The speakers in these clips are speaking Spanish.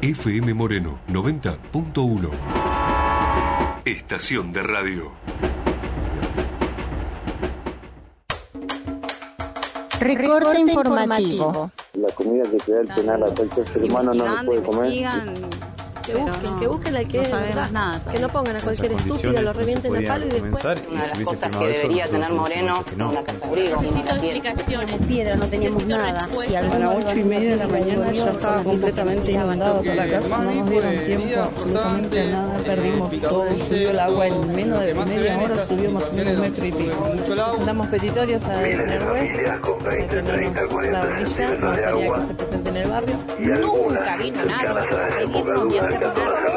FM Moreno 90.1. Estación de radio. Recorte informativo. La comida que te da el penal a cualquier ser humano no lo puede comer. Que busquen al que es verdad, nada, que no pongan a cualquier estúpido, lo revienten a palo y después. Una de las cosas que debería tener Moreno, una casa abrigo. Necesito explicaciones. Piedra, no teníamos nada. Si a las 8:30 de la mañana ya estaba completamente inundado toda la casa, no nos dieron tiempo absolutamente a nada, perdimos todo, subió el agua en menos de media hora, subió más o menos 1,5 metros. Presentamos petitorios al señor juez, o sea que no nos la orilla, no quería que se presente en el barrio. Nunca vino nadie a pedirnos ni a hacer nada.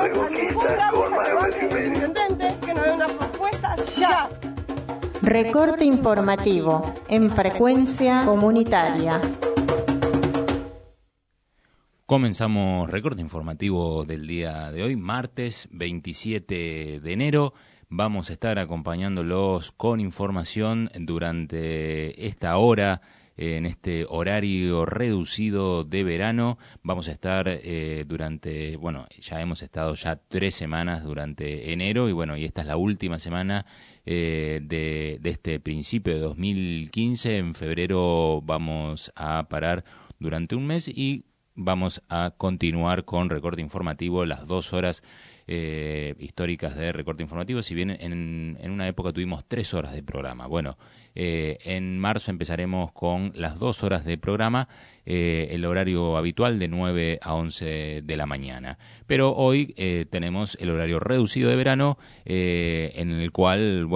Que no hay una propuesta ya. Recorte informativo en frecuencia comunitaria. Comenzamos recorte informativo del día de hoy, martes 27 de enero. Vamos a estar acompañándolos con información durante esta hora. En este horario reducido de verano vamos a estar ya hemos estado ya 3 semanas durante enero y esta es la última semana de este principio de 2015. En febrero vamos a parar durante un mes y vamos a continuar con recorte informativo, las 2 horas históricas de recorte informativo, si bien en una época tuvimos 3 horas de programa. En marzo empezaremos con las 2 horas de programa, el horario habitual de 9 a 11 de la mañana. Pero hoy tenemos el horario reducido de verano, en el cual,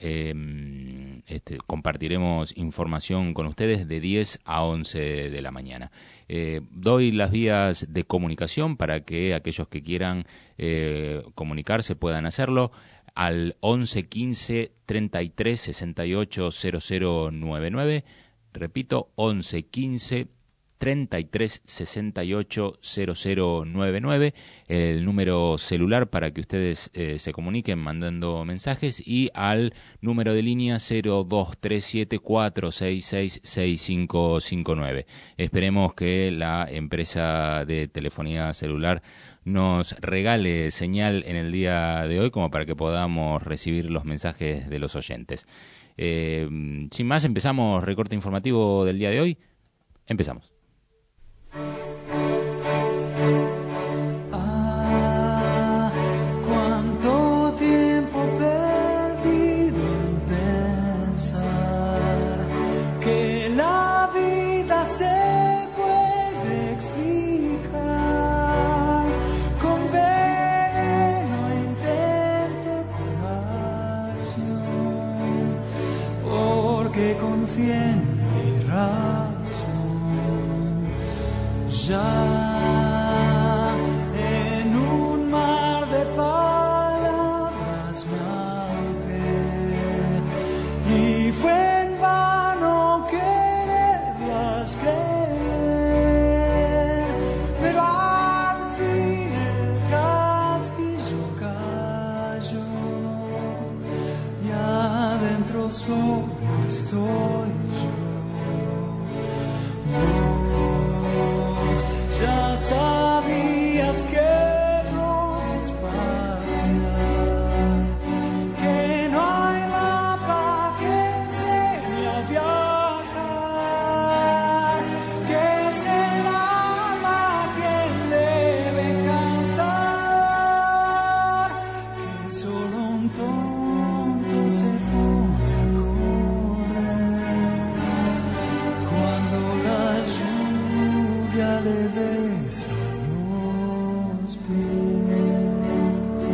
compartiremos información con ustedes de 10 a 11 de la mañana. Doy las vías de comunicación para que aquellos que quieran comunicarse puedan hacerlo al 11 15 33 68 0099. Repito, 11 15 33 68 0099, el número celular para que ustedes se comuniquen mandando mensajes, y al número de línea 023746666559. Esperemos que la empresa de telefonía celular nos regale señal en el día de hoy como para que podamos recibir los mensajes de los oyentes. Sin más, empezamos recorte informativo del día de hoy. Empezamos. Cuánto tiempo perdido en pensar que la vida se puede explicar con veneno intente curación, porque confío en mi razón. Ya en un mar de palabras me ahogué y fue en vano quererlas creer, pero al fin el castillo cayó y adentro solo estoy yo. Ya sabías que todo es parcial, que no hay mapa que enseñe a viajar, que es el alma quien debe cantar, que solo un tonto se pone a correr cuando la lluvia le besa los pies.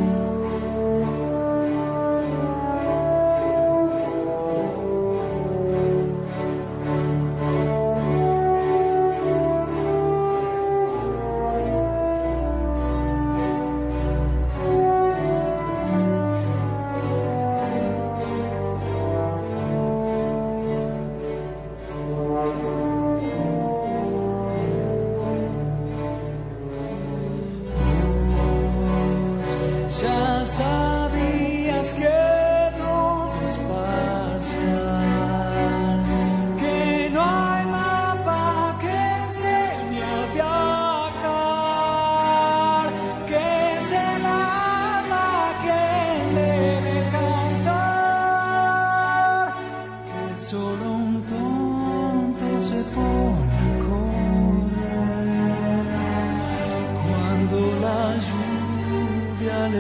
Ya sabías que todo es parcial, que no hay mapa que enseñe a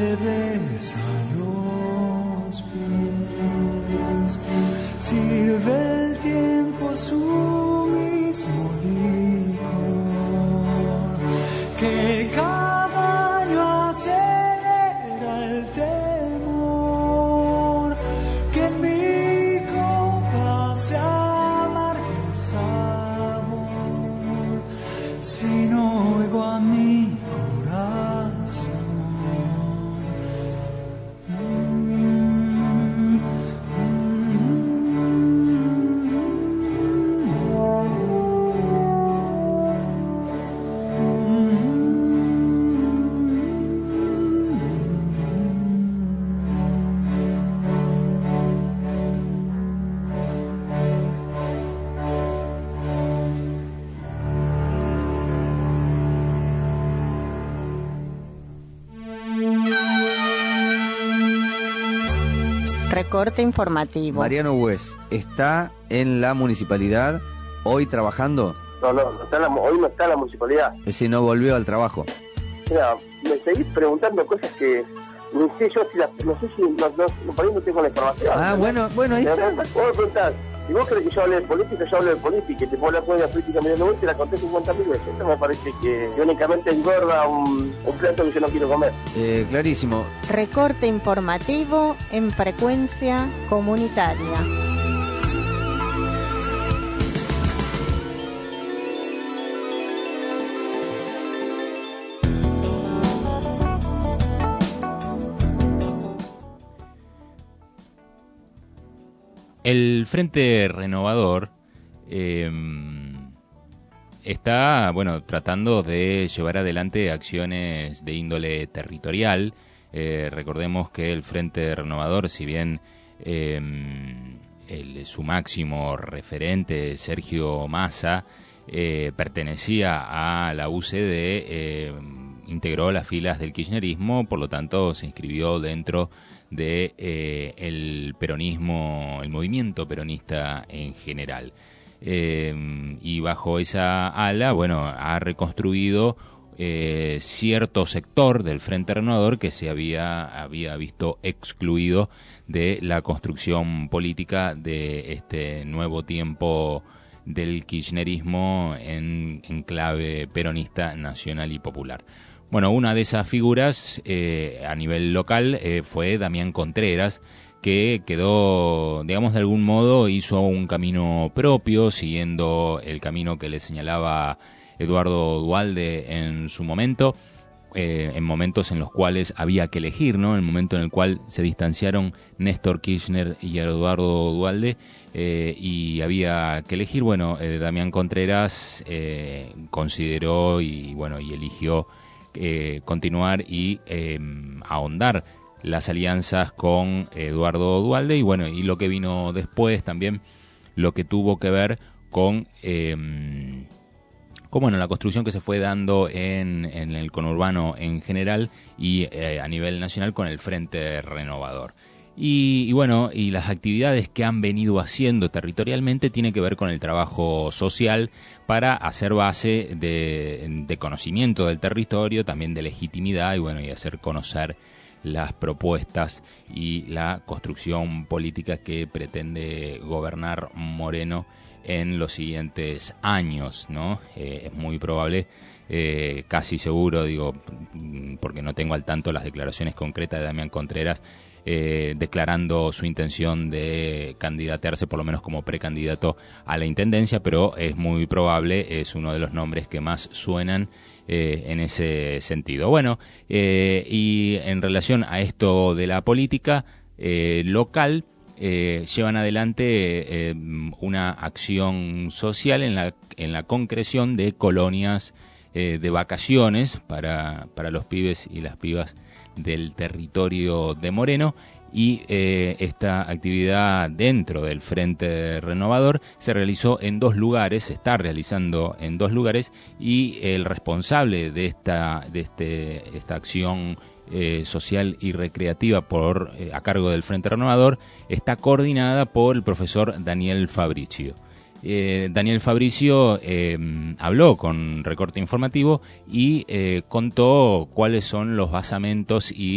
le besa los pies. Sirve el tiempo su mismo licor, que cada año acelera el temor, que en mi copa se amarga el sabor, si no oigo a mi corazón. Recorte informativo. Mariano Hues, ¿está en la municipalidad hoy trabajando? No está hoy no está en la municipalidad. Es decir, no volvió al trabajo. Mira, me seguís preguntando cosas que no sé yo no sé si por ahí no tengo la información. Ah, bueno, ahí está. Vos me preguntás, si vos crees que yo hable de política, yo hablo de política, y te puedo hablar de política medio vuelta y la conté 50.000 veces. Esto me parece que únicamente engorda un plato que yo no quiero comer. Clarísimo. Recorte informativo en frecuencia comunitaria. El Frente Renovador está, tratando de llevar adelante acciones de índole territorial. Recordemos que el Frente Renovador, si bien su máximo referente, Sergio Massa, pertenecía a la UCD, integró las filas del kirchnerismo, por lo tanto se inscribió dentro de el peronismo, el movimiento peronista en general. Y bajo esa ala, ha reconstruido cierto sector del Frente Renovador que se había visto excluido de la construcción política de este nuevo tiempo del kirchnerismo en clave peronista, nacional y popular. Una de esas figuras a nivel local fue Damián Contreras, que quedó, de algún modo, hizo un camino propio, siguiendo el camino que le señalaba Eduardo Duhalde en su momento, en momentos en los cuales había que elegir, ¿no? El momento en el cual se distanciaron Néstor Kirchner y Eduardo Duhalde, y había que elegir. Damián Contreras consideró y eligió continuar y ahondar las alianzas con Eduardo Duhalde y lo que vino después también, lo que tuvo que ver con la construcción que se fue dando en el conurbano en general y a nivel nacional con el Frente Renovador. Y las actividades que han venido haciendo territorialmente tienen que ver con el trabajo social para hacer base de conocimiento del territorio, también de legitimidad y hacer conocer las propuestas y la construcción política que pretende gobernar Moreno en los siguientes años, ¿no? Es muy probable, casi seguro, porque no tengo al tanto las declaraciones concretas de Damián Contreras, declarando su intención de candidatearse por lo menos como precandidato a la intendencia, pero es muy probable, es uno de los nombres que más suenan en ese sentido. Y en relación a esto de la política local, llevan adelante una acción social en la concreción de colonias de vacaciones para los pibes y las pibas del territorio de Moreno, y esta actividad dentro del Frente Renovador se realizó en dos lugares, se está realizando en dos lugares, y el responsable de esta acción social y recreativa a cargo del Frente Renovador está coordinada por el profesor Daniel Fabricio. Daniel Fabricio habló con Recorte Informativo y contó cuáles son los basamentos y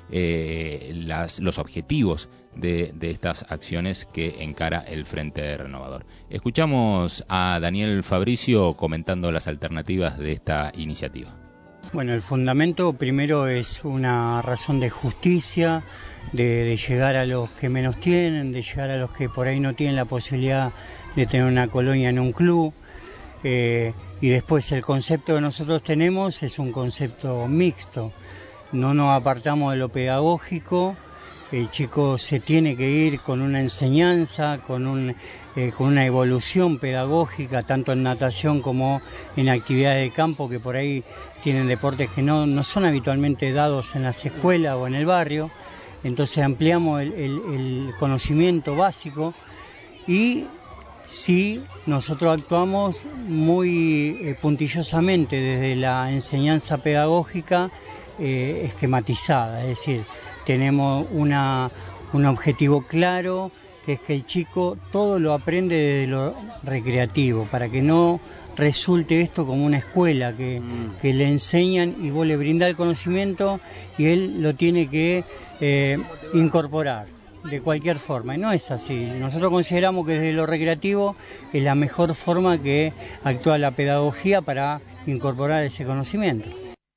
los objetivos de estas acciones que encara el Frente Renovador. Escuchamos a Daniel Fabricio comentando las alternativas de esta iniciativa. Bueno, el fundamento primero es una razón de justicia, de llegar a los que menos tienen, de llegar a los que por ahí no tienen la posibilidad de tener una colonia en un club. Y después el concepto que nosotros tenemos es un concepto mixto. No nos apartamos de lo pedagógico. El chico se tiene que ir con una enseñanza, con una evolución pedagógica, tanto en natación como en actividades de campo, que por ahí tienen deportes que no son habitualmente dados en las escuelas o en el barrio. Entonces ampliamos el conocimiento básico y sí, nosotros actuamos muy puntillosamente desde la enseñanza pedagógica esquematizada, es decir, tenemos un objetivo claro, que es que el chico todo lo aprende desde lo recreativo, para que no resulte esto como una escuela que le enseñan y vos le brindás el conocimiento y él lo tiene que incorporar de cualquier forma, y no es así. Nosotros consideramos que desde lo recreativo es la mejor forma que actúa la pedagogía para incorporar ese conocimiento.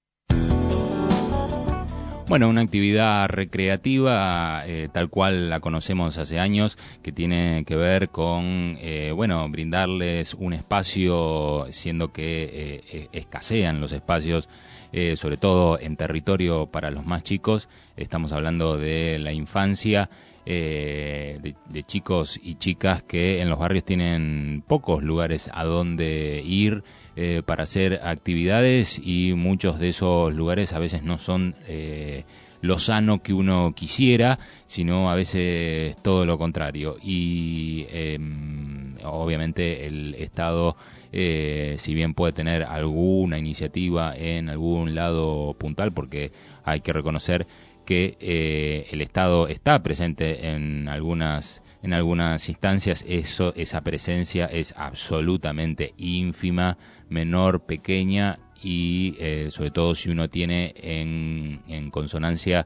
Bueno, una actividad recreativa tal cual la conocemos hace años, que tiene que ver con, brindarles un espacio, siendo que escasean los espacios, sobre todo en territorio para los más chicos. Estamos hablando de la infancia, de chicos y chicas que en los barrios tienen pocos lugares a donde ir para hacer actividades, y muchos de esos lugares a veces no son lo sano que uno quisiera, sino a veces todo lo contrario. Y obviamente el Estado, si bien puede tener alguna iniciativa en algún lado puntual, porque hay que reconocer que el Estado está presente en algunas instancias, esa presencia es absolutamente ínfima, menor, pequeña, y sobre todo si uno tiene en consonancia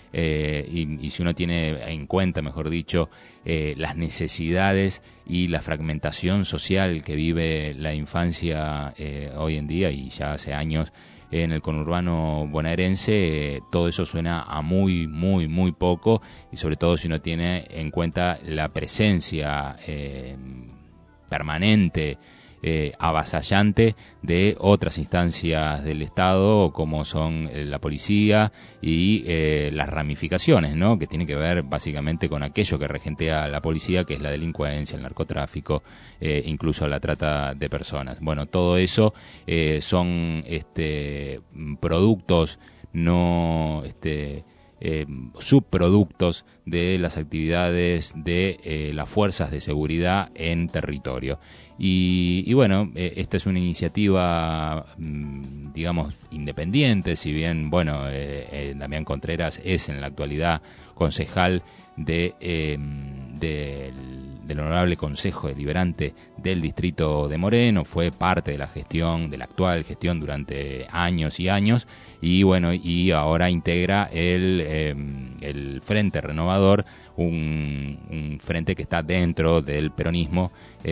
y si uno tiene en cuenta, mejor dicho, las necesidades y la fragmentación social que vive la infancia hoy en día y ya hace años en el conurbano bonaerense. Todo eso suena a muy, muy, muy poco, y sobre todo si uno tiene en cuenta la presencia permanente, avasallante de otras instancias del Estado, como son la policía y las ramificaciones, ¿no?, que tiene que ver básicamente con aquello que regentea la policía, que es la delincuencia, el narcotráfico, incluso la trata de personas. Bueno, todo eso son productos, no subproductos de las actividades de las fuerzas de seguridad en territorio. Y bueno, esta es una iniciativa, digamos, independiente, si bien, bueno, Damián Contreras es en la actualidad concejal del Honorable Consejo Deliberante del Distrito de Moreno, fue parte de la gestión, de la actual gestión durante años y años, y bueno, y ahora integra el Frente Renovador, un frente que está dentro del peronismo,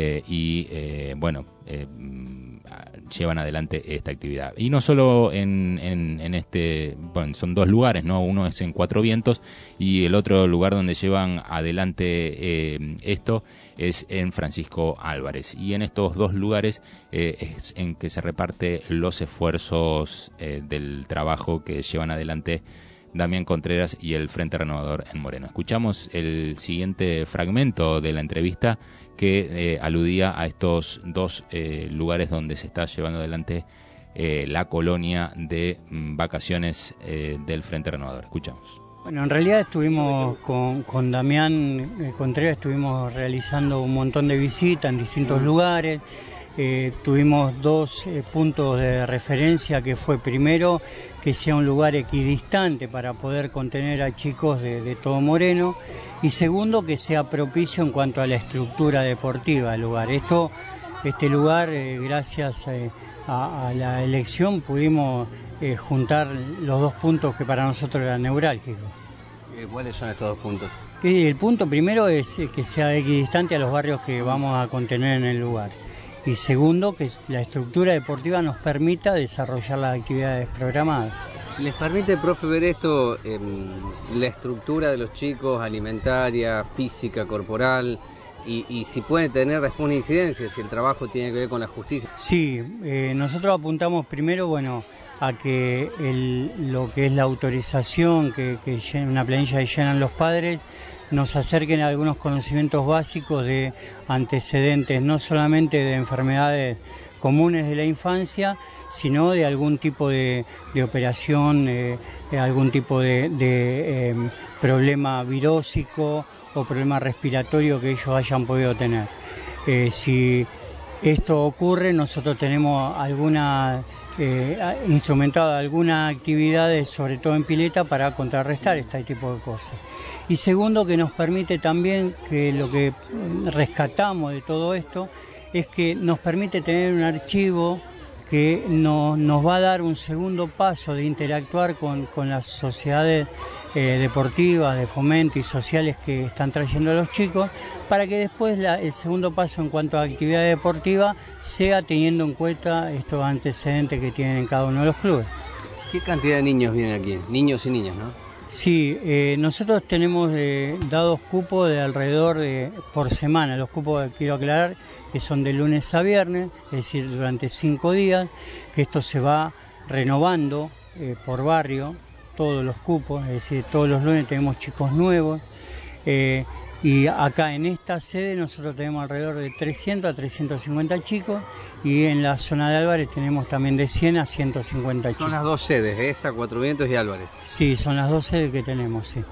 llevan adelante esta actividad. Y no solo en este, bueno, son dos lugares, ¿no? Uno es en Cuatro Vientos y el otro lugar donde llevan adelante esto es en Francisco Álvarez. Y en estos dos lugares es en que se reparte los esfuerzos del trabajo que llevan adelante Damián Contreras y el Frente Renovador en Moreno. Escuchamos el siguiente fragmento de la entrevista que aludía a estos dos lugares donde se está llevando adelante la colonia de vacaciones del Frente Renovador. Escuchamos. Bueno, en realidad estuvimos con Damián Contreras, estuvimos realizando un montón de visitas en distintos lugares. Tuvimos dos puntos de referencia, que fue primero que sea un lugar equidistante para poder contener a chicos de todo Moreno, y segundo que sea propicio en cuanto a la estructura deportiva del lugar. Este lugar, gracias a la elección, pudimos juntar los dos puntos que para nosotros eran neurálgicos. ¿Cuáles son estos dos puntos? El punto primero es que sea equidistante a los barrios que vamos a contener en el lugar. Y segundo, que la estructura deportiva nos permita desarrollar las actividades programadas. ¿Les permite, profe, ver esto, la estructura de los chicos, alimentaria, física, corporal, y si puede tener después una incidencia, si el trabajo tiene que ver con la justicia? Sí, nosotros apuntamos primero, a que lo que es la autorización, que una planilla que llenan los padres, nos acerquen a algunos conocimientos básicos de antecedentes, no solamente de enfermedades comunes de la infancia, sino de algún tipo de operación, algún tipo de problema virósico o problema respiratorio que ellos hayan podido tener. Si esto ocurre, nosotros tenemos instrumentado algunas actividades, sobre todo en pileta, para contrarrestar este tipo de cosas. Y segundo, que nos permite también, que lo que rescatamos de todo esto, es que nos permite tener un archivo que nos va a dar un segundo paso de interactuar con las sociedades deportivas, de fomento y sociales que están trayendo a los chicos, para que después el segundo paso en cuanto a actividad deportiva sea teniendo en cuenta estos antecedentes que tienen en cada uno de los clubes. ¿Qué cantidad de niños vienen aquí? Niños y niñas, ¿no? Sí, nosotros tenemos dados cupos de alrededor por semana. Los cupos, quiero aclarar, que son de lunes a viernes, es decir, durante 5 días, que esto se va renovando por barrio, todos los cupos, es decir, todos los lunes tenemos chicos nuevos, y acá en esta sede nosotros tenemos alrededor de 300 a 350 chicos, y en la zona de Álvarez tenemos también de 100 a 150 chicos. Son las dos sedes, esta, Cuatro Vientos y Álvarez. Sí, son las dos sedes que tenemos, sí.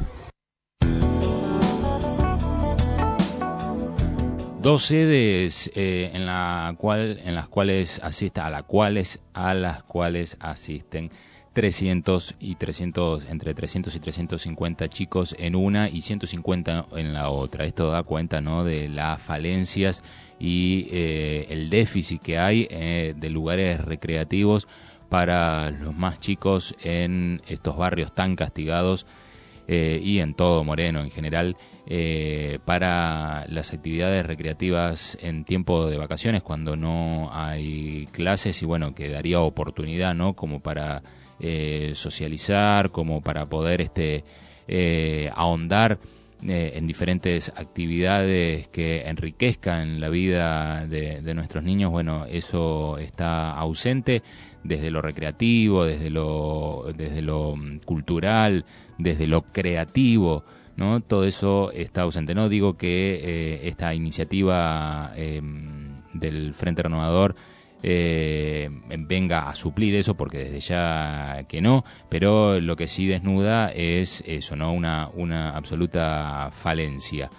Dos sedes a las cuales asisten 300 y 300, entre 300 y 350 chicos en una y 150 en la otra. Esto da cuenta, ¿no?, de las falencias y el déficit que hay de lugares recreativos para los más chicos en estos barrios tan castigados y en todo Moreno en general, para las actividades recreativas en tiempo de vacaciones, cuando no hay clases, y bueno, que daría oportunidad, ¿no?, como para socializar, como para poder ahondar en diferentes actividades que enriquezcan la vida de nuestros niños. Bueno, eso está ausente desde lo recreativo, desde lo cultural, desde lo creativo, ¿no? Todo eso está ausente. No digo que esta iniciativa del Frente Renovador venga a suplir eso, porque desde ya que no, pero lo que sí desnuda es eso, ¿no?, una absoluta falencia.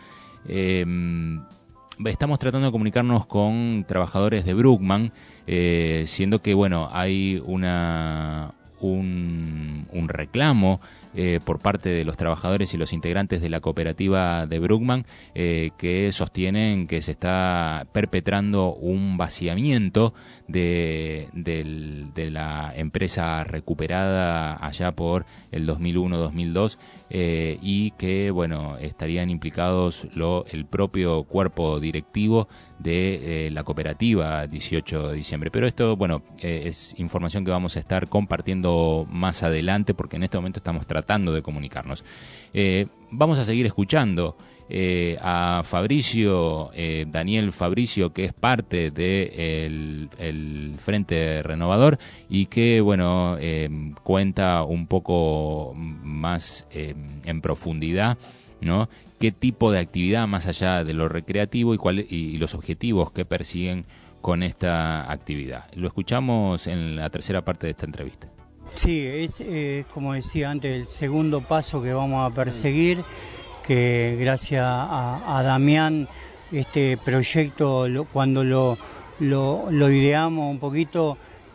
Estamos tratando de comunicarnos con trabajadores de Bruckmann, siendo que, bueno, hay un reclamo por parte de los trabajadores y los integrantes de la cooperativa de Bruckmann, que sostienen que se está perpetrando un vaciamiento de la empresa recuperada allá por el 2001-2002, y que, bueno, estarían implicados el propio cuerpo directivo de la cooperativa 18 de diciembre. Pero esto, bueno, es información que vamos a estar compartiendo más adelante, porque en este momento estamos tratando de comunicarnos. Vamos a seguir escuchando a Fabricio, Daniel Fabricio, que es parte del Frente Renovador y que, bueno, cuenta un poco más en profundidad, ¿no?, qué tipo de actividad, más allá de lo recreativo, y los objetivos que persiguen con esta actividad. Lo escuchamos en la tercera parte de esta entrevista. Sí, es como decía antes, el segundo paso que vamos a perseguir, que gracias a Damián, este proyecto, cuando lo ideamos un poquito,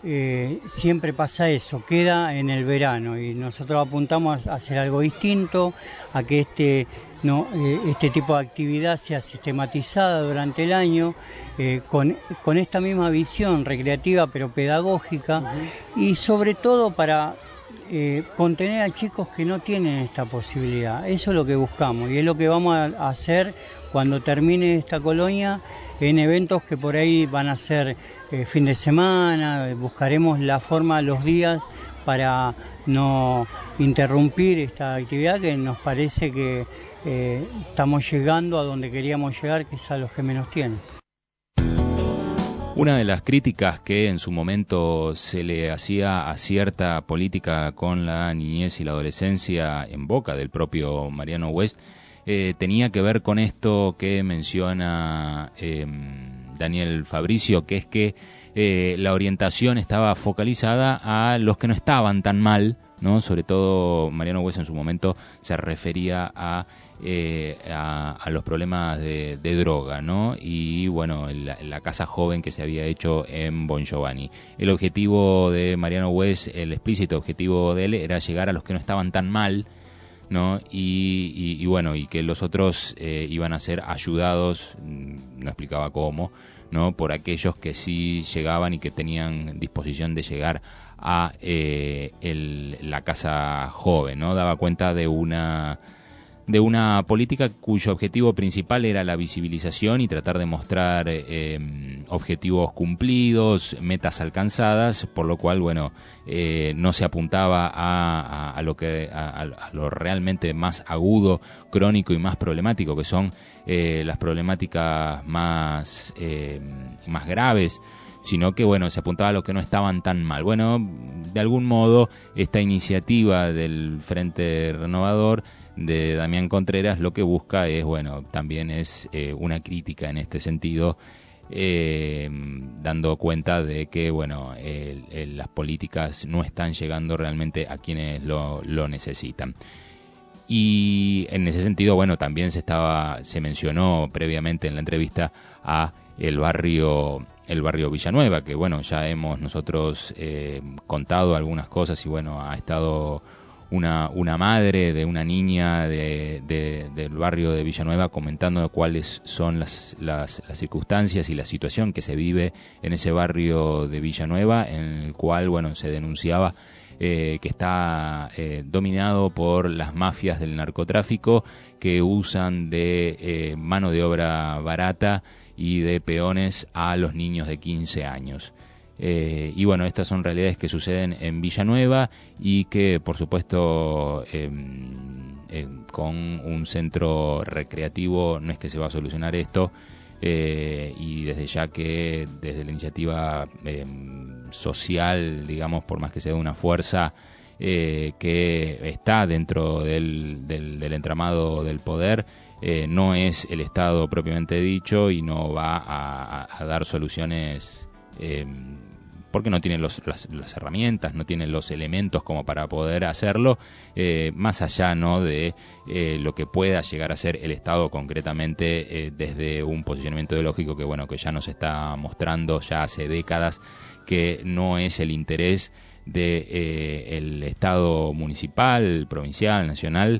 siempre pasa eso, queda en el verano, y nosotros apuntamos a hacer algo distinto, a que este tipo de actividad sea sistematizada durante el año, con esta misma visión recreativa pero pedagógica, y sobre todo para contener a chicos que no tienen esta posibilidad. Eso es lo que buscamos y es lo que vamos a hacer cuando termine esta colonia, en eventos que por ahí van a ser fin de semana. Buscaremos la forma, los días, para no interrumpir esta actividad, que nos parece que estamos llegando a donde queríamos llegar, que es a los que menos tienen. Una de las críticas que en su momento se le hacía a cierta política con la niñez y la adolescencia en boca del propio Mariano West tenía que ver con esto que menciona Daniel Fabricio, que es que la orientación estaba focalizada a los que no estaban tan mal, ¿no? Sobre todo Mariano West en su momento se refería a los problemas de droga, ¿no? Y bueno, la casa joven que se había hecho en Bon Giovanni. El objetivo de Mariano West, el explícito objetivo de él, era llegar a los que no estaban tan mal, ¿no? Y bueno, y que los otros iban a ser ayudados, no explicaba cómo, ¿no? Por aquellos que sí llegaban y que tenían disposición de llegar a la casa joven, ¿no? Daba cuenta de una política cuyo objetivo principal era la visibilización y tratar de mostrar objetivos cumplidos, metas alcanzadas, por lo cual, bueno, no se apuntaba a lo realmente más agudo, crónico y más problemático, que son las problemáticas más graves, sino que, bueno, se apuntaba a los que no estaban tan mal. Bueno, de algún modo, esta iniciativa del Frente Renovador de Damián Contreras lo que busca es, bueno, también es una crítica en este sentido, dando cuenta de que, bueno, las políticas no están llegando realmente a quienes lo necesitan. Y en ese sentido, bueno, también se mencionó previamente en la entrevista a el barrio Villanueva, que, bueno, ya hemos nosotros contado algunas cosas, y bueno, ha estado una madre de una niña del barrio de Villanueva comentando cuáles son las circunstancias y la situación que se vive en ese barrio de Villanueva, en el cual, bueno, se denunciaba que está dominado por las mafias del narcotráfico, que usan de mano de obra barata y de peones a los niños de 15 años. Y bueno, estas son realidades que suceden en Villanueva y que, por supuesto, con un centro recreativo no es que se va a solucionar esto, y desde ya que desde la iniciativa social, digamos, por más que sea una fuerza que está dentro del entramado del poder, no es el Estado propiamente dicho y no va a dar soluciones, porque no tiene las herramientas, no tiene los elementos como para poder hacerlo, más allá, ¿no?, de lo que pueda llegar a ser el Estado concretamente, desde un posicionamiento ideológico que, bueno, que ya nos está mostrando ya hace décadas que no es el interés de el Estado municipal, provincial, nacional,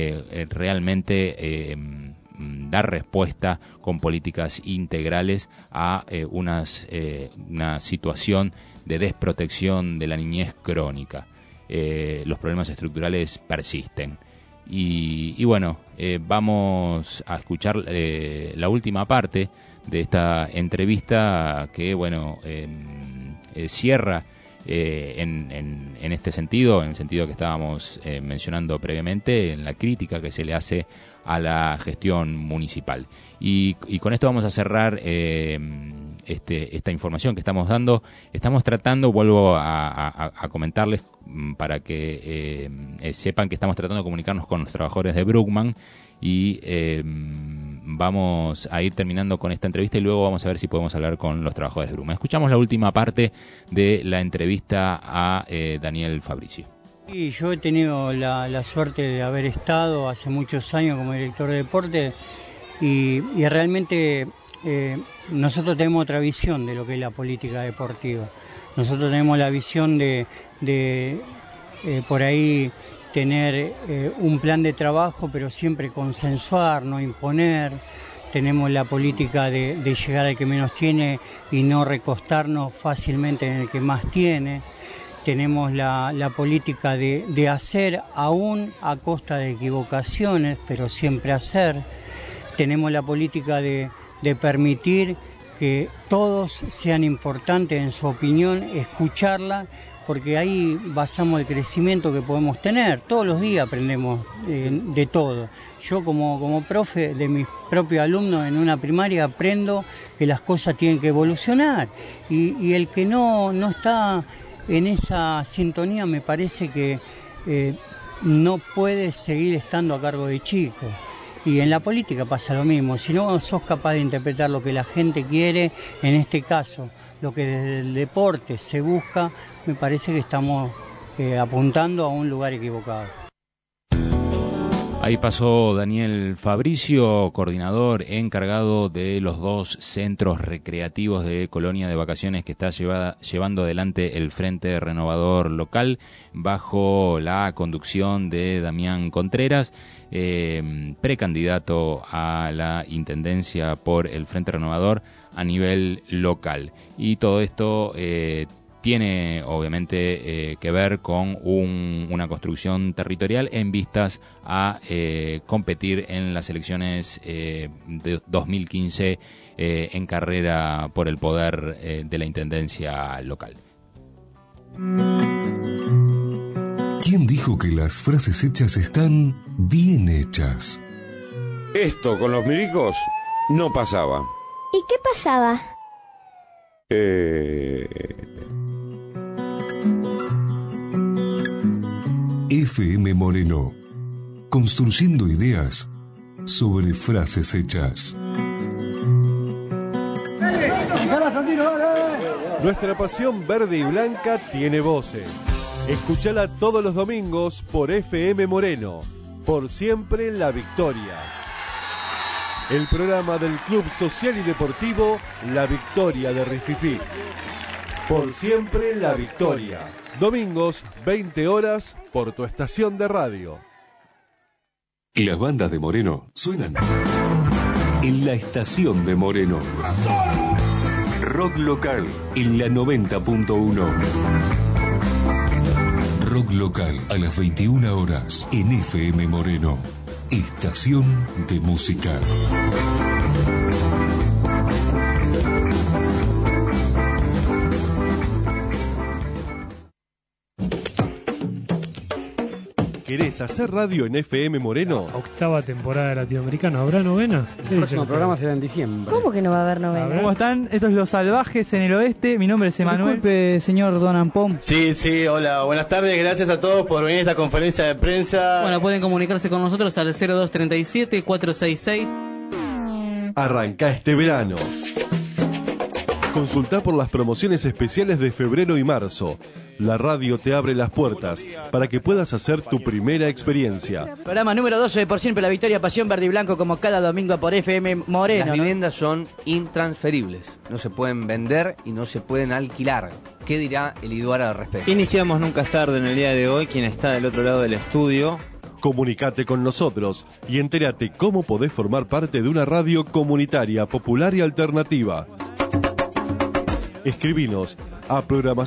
realmente dar respuesta con políticas integrales a una situación de desprotección de la niñez crónica. Los problemas estructurales persisten. Y bueno, vamos a escuchar la última parte de esta entrevista que, bueno, cierra en este sentido, en el sentido que estábamos mencionando previamente, en la crítica que se le hace a la gestión municipal. Y con esto vamos a cerrar esta información que estamos dando. Estamos tratando, vuelvo a comentarles para que sepan que estamos tratando de comunicarnos con los trabajadores de Bruckmann, y vamos a ir terminando con esta entrevista y luego vamos a ver si podemos hablar con los trabajadores de Bruckmann. Escuchamos la última parte de la entrevista a Daniel Fabricio. Y yo he tenido la suerte de haber estado hace muchos años como director de deporte, y realmente nosotros tenemos otra visión de lo que es la política deportiva. Nosotros tenemos la visión de por ahí tener un plan de trabajo, pero siempre consensuar, no imponer. Tenemos la política de llegar al que menos tiene y no recostarnos fácilmente en el que más tiene. Tenemos la política de hacer aún a costa de equivocaciones, pero siempre hacer. Tenemos la política de permitir que todos sean importantes en su opinión, escucharla, porque ahí basamos el crecimiento que podemos tener. Todos los días aprendemos de todo. Yo como profe de mis propios alumnos en una primaria aprendo que las cosas tienen que evolucionar y el que no está en esa sintonía me parece que no puede seguir estando a cargo de chicos. Y en la política pasa lo mismo. Si no sos capaz de interpretar lo que la gente quiere, en este caso, lo que desde el deporte se busca, me parece que estamos apuntando a un lugar equivocado. Ahí pasó Daniel Fabricio, coordinador encargado de los 2 centros recreativos de colonia de vacaciones que está llevando adelante el Frente Renovador Local bajo la conducción de Damián Contreras, precandidato a la intendencia por el Frente Renovador a nivel local. Y todo esto tiene obviamente que ver con una construcción territorial en vistas a competir en las elecciones de 2015 en carrera por el poder de la intendencia local. ¿Quién dijo que las frases hechas están bien hechas? Esto con los milicos no pasaba. ¿Y qué pasaba? FM Moreno, construyendo ideas sobre frases hechas. Nuestra pasión verde y blanca tiene voces. Escúchala todos los domingos por FM Moreno. Por siempre la victoria. El programa del Club Social y Deportivo La Victoria de Rififí. Por siempre la victoria. Domingos, 20 horas, por tu estación de radio. Las bandas de Moreno suenan en la estación de Moreno. Rock local en la 90.1. Rock local a las 21 horas en FM Moreno. Estación de música. ¿Querés hacer radio en FM Moreno? Octava temporada de Latinoamericano. ¿Habrá novena? El próximo programa será en diciembre. ¿Cómo que no va a haber novena? ¿Cómo están? Estos Los Salvajes en el Oeste. Mi nombre es Emanuel. Disculpe, señor Don Ampom. Sí, hola, buenas tardes. Gracias a todos por venir a esta conferencia de prensa. Bueno, pueden comunicarse con nosotros al 0237-466. Arranca este verano. Consultá por las promociones especiales de febrero y marzo. La radio te abre las puertas para que puedas hacer tu primera experiencia. Programa número 12 de Por Siempre la Victoria, Pasión Verde y Blanco, como cada domingo por FM Moreno. Las viviendas son intransferibles. No se pueden vender y no se pueden alquilar. ¿Qué dirá el Iduara al respecto? Iniciamos Nunca es tarde en el día de hoy. Quien está del otro lado del estudio. Comunicate con nosotros y entérate cómo podés formar parte de una radio comunitaria, popular y alternativa. Escribinos a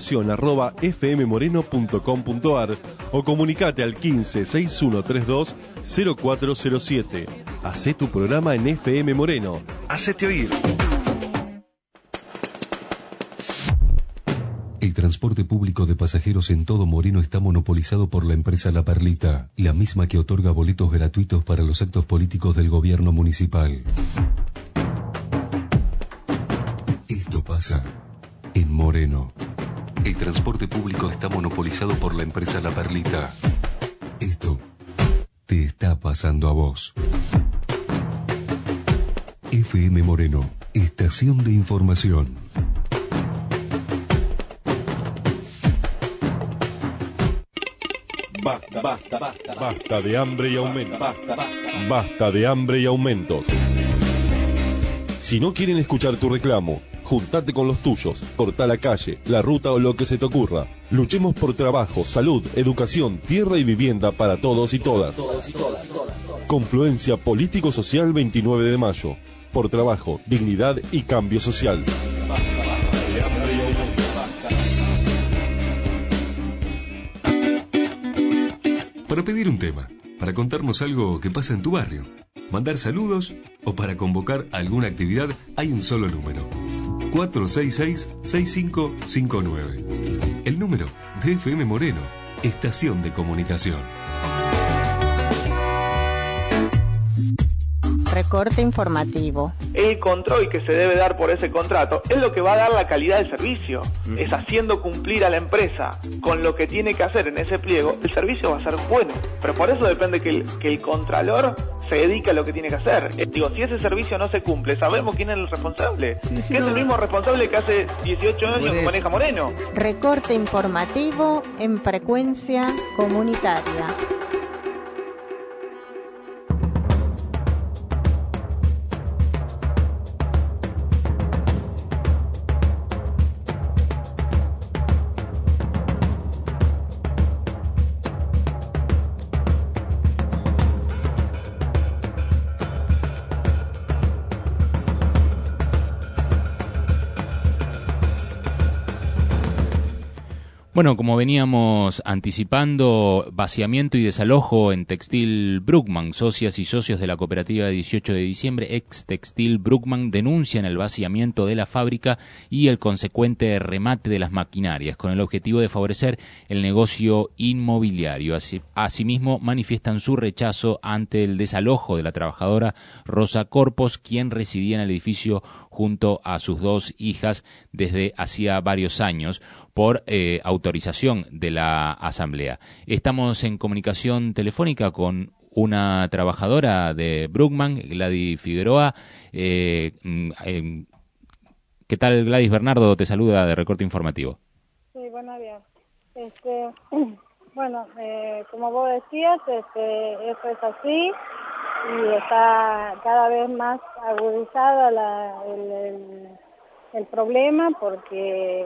programación@fmmoreno.com.ar o comunicate al 15 6132 0407. Hacé tu programa en FM Moreno. Hacete oír. El transporte público de pasajeros en todo Moreno está monopolizado por la empresa La Perlita, la misma que otorga boletos gratuitos para los actos políticos del gobierno municipal. Esto pasa en Moreno. El transporte público está monopolizado por la empresa La Perlita. Esto te está pasando a vos. FM Moreno, estación de información. Basta de hambre y aumentos. Basta de hambre y aumentos. Si no quieren escuchar tu reclamo, juntate con los tuyos, corta la calle, la ruta o lo que se te ocurra. Luchemos por trabajo, salud, educación, tierra y vivienda para todos y todas. Confluencia Político-Social 29 de mayo. Por trabajo, dignidad y cambio social. Para pedir un tema, para contarnos algo que pasa en tu barrio, mandar saludos o para convocar alguna actividad, hay un solo número: 466-6559. El número de FM Moreno, Estación de Comunicación. Recorte informativo. El control que se debe dar por ese contrato es lo que va a dar la calidad del servicio. Es haciendo cumplir a la empresa con lo que tiene que hacer en ese pliego, el servicio va a ser bueno. Pero por eso depende que el contralor se dedique a lo que tiene que hacer. Digo, si ese servicio no se cumple, sabemos quién es el responsable. Que es el mismo responsable que hace 18 años que maneja Moreno. Recorte informativo en frecuencia comunitaria. Bueno, como veníamos anticipando, vaciamiento y desalojo en Textil Bruckmann. Socias y socios de la cooperativa de 18 de diciembre, ex Textil Bruckmann, denuncian el vaciamiento de la fábrica y el consecuente remate de las maquinarias, con el objetivo de favorecer el negocio inmobiliario. Asimismo, manifiestan su rechazo ante el desalojo de la trabajadora Rosa Corpos, quien residía en el edificio junto a sus dos hijas desde hacía varios años, por autorización de la Asamblea. Estamos en comunicación telefónica con una trabajadora de Bruckmann, Gladys Figueroa. ¿Qué tal, Gladys? Bernardo te saluda de Recorte Informativo. Sí, buenos días. Bueno, como vos decías, eso es así y está cada vez más agudizado el problema, porque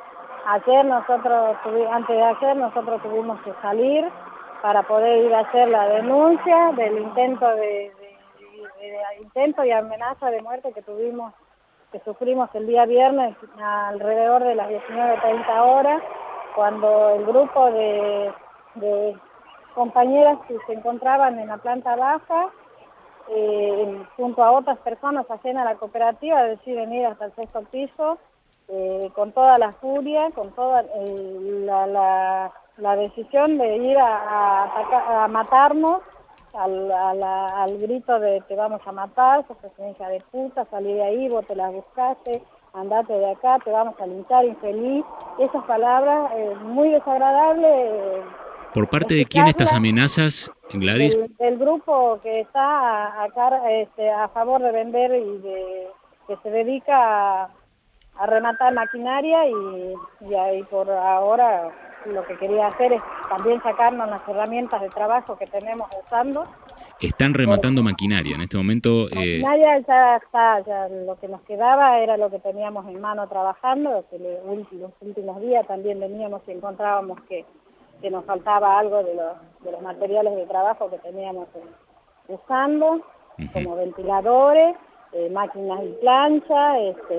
antes de ayer nosotros tuvimos que salir para poder ir a hacer la denuncia del intento y amenaza de muerte que sufrimos el día viernes alrededor de las 19:30 horas, cuando el grupo de compañeras que se encontraban en la planta baja, junto a otras personas ajenas a la cooperativa, deciden ir hasta el 6º piso, con toda la furia, con toda la decisión de ir a matarnos, al grito de te vamos a matar, sos hija de puta, salí de ahí, vos te las buscaste, andate de acá, te vamos a linchar, infeliz. Esas palabras muy desagradables. ¿Por parte de quién estas amenazas, Gladys? Del grupo que está a favor de vender y que se dedica a rematar maquinaria y por ahora lo que quería hacer es también sacarnos las herramientas de trabajo que tenemos usando. Están rematando maquinaria en este momento. Maquinaria ya está, ya lo que nos quedaba era lo que teníamos en mano trabajando, que los últimos días también veníamos y encontrábamos que nos faltaba algo de los materiales de trabajo que teníamos usando, como ventiladores, máquinas y plancha,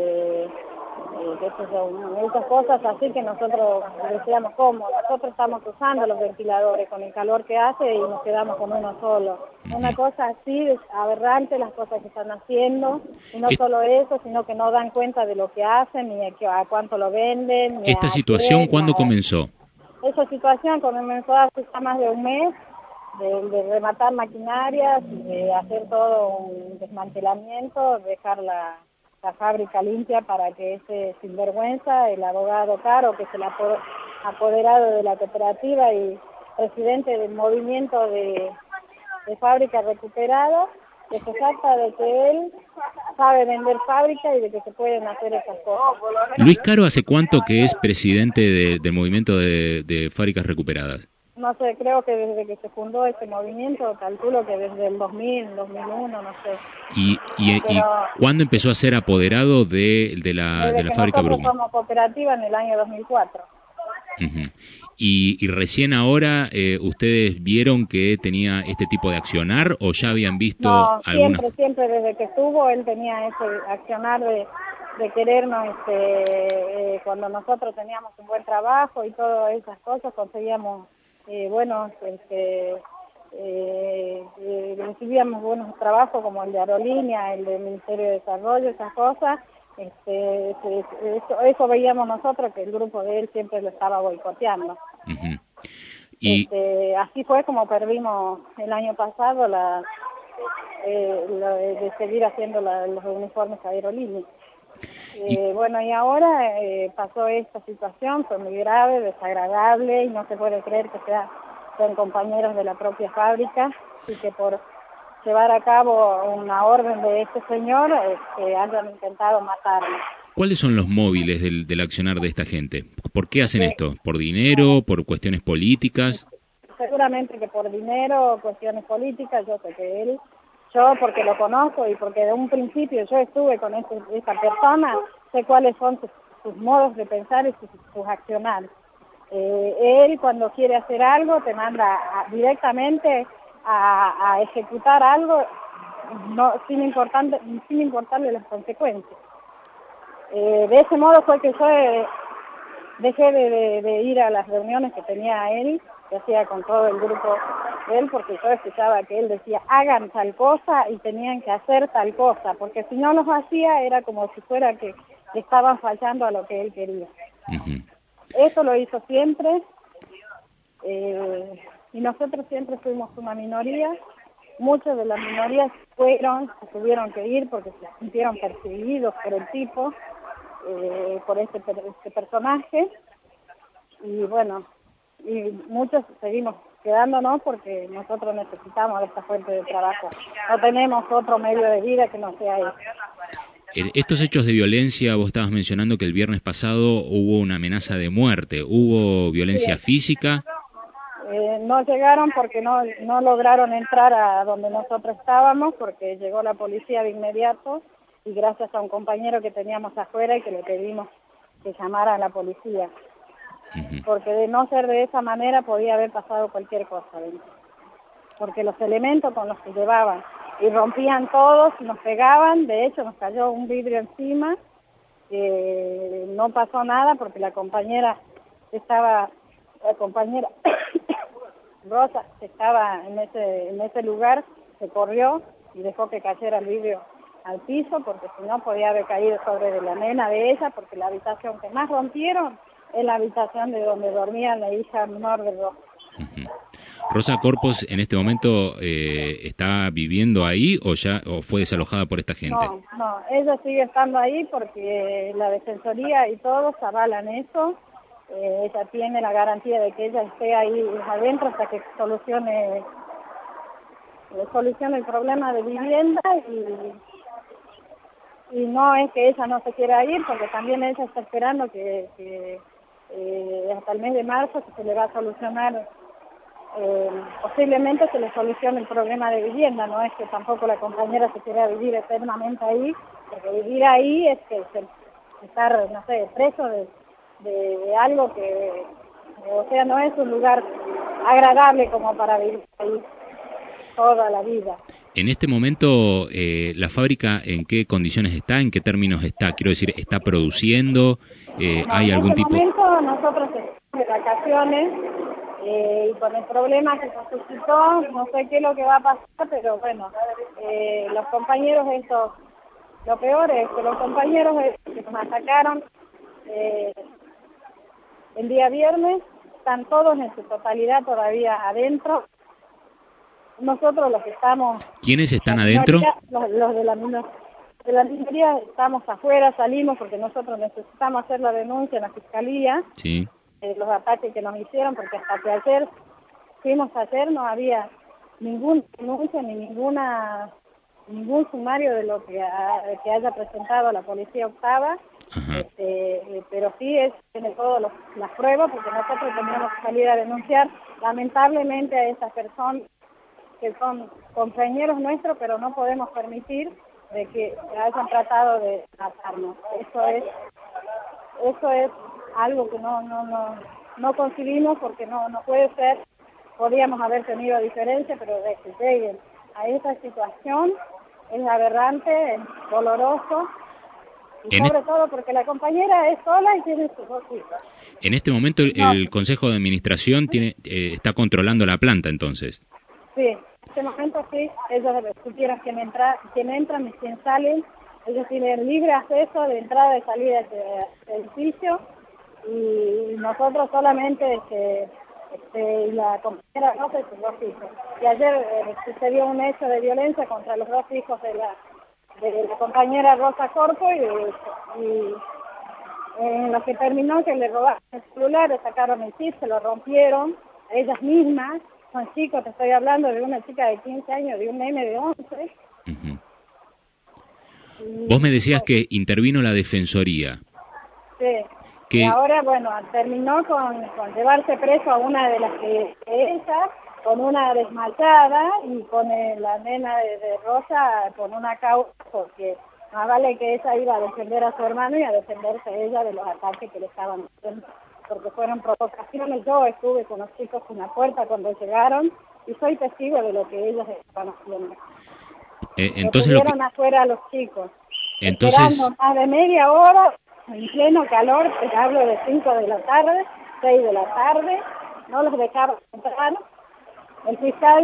muchas cosas así que nosotros decíamos cómo, nosotros estamos usando los ventiladores con el calor que hace y nos quedamos con uno solo. Una cosa así aberrante las cosas que están haciendo, y no solo eso, sino que no dan cuenta de lo que hacen, ni a cuánto lo venden. ¿Esta situación cuándo comenzó? Esa situación comenzó hace ya más de un mes, de rematar maquinarias, de hacer todo un desmantelamiento, dejar la fábrica limpia para que ese sinvergüenza, el abogado Caro, que es el apoderado de la cooperativa y presidente del movimiento de fábrica recuperado, que se trata de que él sabe vender fábrica y de que se pueden hacer esas cosas. Luis Caro, ¿hace cuánto que es presidente del movimiento de fábricas recuperadas? no sé, creo que desde que se fundó este movimiento, calculo que desde el 2000, 2001, no sé. ¿Y cuándo empezó a ser apoderado de la fábrica Brugman? Nosotros somos cooperativa en el año 2004. Uh-huh. Y recién ahora ustedes vieron que tenía este tipo de accionar, o ya habían visto alguna... siempre desde que estuvo él tenía ese accionar de querernos, cuando nosotros teníamos un buen trabajo y todas esas cosas, conseguíamos recibíamos buenos trabajos como el de Aerolínea, el del Ministerio de Desarrollo, esas cosas. Eso veíamos nosotros, que el grupo de él siempre lo estaba boicoteando. Uh-huh. Y así fue como perdimos el año pasado de seguir haciendo los uniformes Aerolínea. Y ahora pasó esta situación, fue muy grave, desagradable, y no se puede creer que sean compañeros de la propia fábrica, y que por llevar a cabo una orden de este señor hayan intentado matarme. ¿Cuáles son los móviles del accionar de esta gente? ¿Por qué hacen esto? ¿Por dinero? ¿Por cuestiones políticas? Seguramente que por dinero, cuestiones políticas. Yo sé que yo porque lo conozco y porque de un principio yo estuve con esta persona, sé cuáles son sus modos de pensar y sus accionar. Él cuando quiere hacer algo te manda directamente a ejecutar algo, sin importarle las consecuencias. De ese modo fue que yo dejé de ir a las reuniones que tenía él, que hacía con todo el grupo de él, porque yo escuchaba que él decía hagan tal cosa y tenían que hacer tal cosa, porque si no los hacía era como si fuera que estaban fallando a lo que él quería. Uh-huh. Eso lo hizo siempre, y nosotros siempre fuimos una minoría. Muchas de las minorías tuvieron que ir porque se sintieron perseguidos por el tipo, por este personaje, y muchos seguimos quedándonos porque nosotros necesitamos de esta fuente de trabajo. No tenemos otro medio de vida que no sea eso. Estos hechos de violencia, vos estabas mencionando que el viernes pasado hubo una amenaza de muerte. ¿Hubo violencia física? No llegaron porque no lograron entrar a donde nosotros estábamos, porque llegó la policía de inmediato, y gracias a un compañero que teníamos afuera y que le pedimos que llamara a la policía. Uh-huh. Porque de no ser de esa manera podía haber pasado cualquier cosa. Porque los elementos con los que llevaban y rompían todos, nos pegaban, de hecho nos cayó un vidrio encima, no pasó nada porque la compañera Rosa estaba en ese lugar, se corrió y dejó que cayera el vidrio al piso, porque si no podía haber caído sobre de la nena de ella, porque la habitación que más rompieron es la habitación de donde dormía la hija menor de Rosa. Uh-huh. ¿Rosa Corpos en este momento está viviendo ahí o fue desalojada por esta gente? No, ella sigue estando ahí porque la defensoría y todos avalan eso. Ella tiene la garantía de que ella esté ahí adentro hasta que solucione el problema de vivienda, y no es que ella no se quiera ir, porque también ella está esperando que hasta el mes de marzo se le va a solucionar, posiblemente se le solucione el problema de vivienda. No es que tampoco la compañera se quiera vivir eternamente ahí, porque vivir ahí es que estar, no sé, preso de algo que, no es un lugar agradable como para vivir ahí toda la vida. En este momento, ¿la fábrica en qué condiciones está? ¿En qué términos está? Quiero decir, ¿está produciendo? ¿Hay algún tipo...? En este momento nosotros estamos de vacaciones, y con el problema que se suscitó, no sé qué es lo que va a pasar, pero los compañeros estos, lo peor es que los compañeros que nos atacaron el día viernes están todos en su totalidad todavía adentro. Nosotros los que estamos... ¿Quiénes están adentro? Los de la minoría estamos afuera, salimos porque nosotros necesitamos hacer la denuncia en la fiscalía. Sí. Los ataques que nos hicieron, porque hasta que ayer no había ninguna denuncia ni ningún sumario de lo que haya presentado la policía octava. Pero sí tiene todas las pruebas, porque nosotros teníamos que salir a denunciar lamentablemente a esas personas que son compañeros nuestros, pero no podemos permitir de que hayan tratado de matarnos. Eso es algo que no concebimos, porque no puede ser. Podríamos haber tenido diferencia, pero de que lleguen a esa situación es aberrante, es doloroso, y sobre todo porque la compañera es sola y tiene sus 2 hijos. En este momento el Consejo de Administración está controlando la planta, entonces. Sí, en este momento sí, ellos supieron quién entran y quién salen, ellos tienen libre acceso de entrada y salida de este edificio, y nosotros solamente y la compañera Rosa y sus 2 hijos. Y ayer sucedió un hecho de violencia contra los 2 hijos de la compañera Rosa Corpo, y en lo que terminó que le robaron el celular, le sacaron el chip, se lo rompieron ellas mismas. Son chicos, te estoy hablando de una chica de 15 años, de un nene de 11. Vos me decías que intervino la Defensoría. Sí. Y ahora, terminó con llevarse preso a una de las que ella, con una desmayada, y con la nena de Rosa con una causa, porque más vale que ella iba a defender a su hermano y a defenderse ella de los ataques que le estaban haciendo, porque fueron provocaciones. Yo estuve con los chicos en la puerta cuando llegaron y soy testigo de lo que ellos estaban haciendo. Entonces tuvieron afuera a los chicos, entonces esperando más de media hora, en pleno calor, te hablo de 5 de la tarde, 6 de la tarde, no los dejaban entrar. El fiscal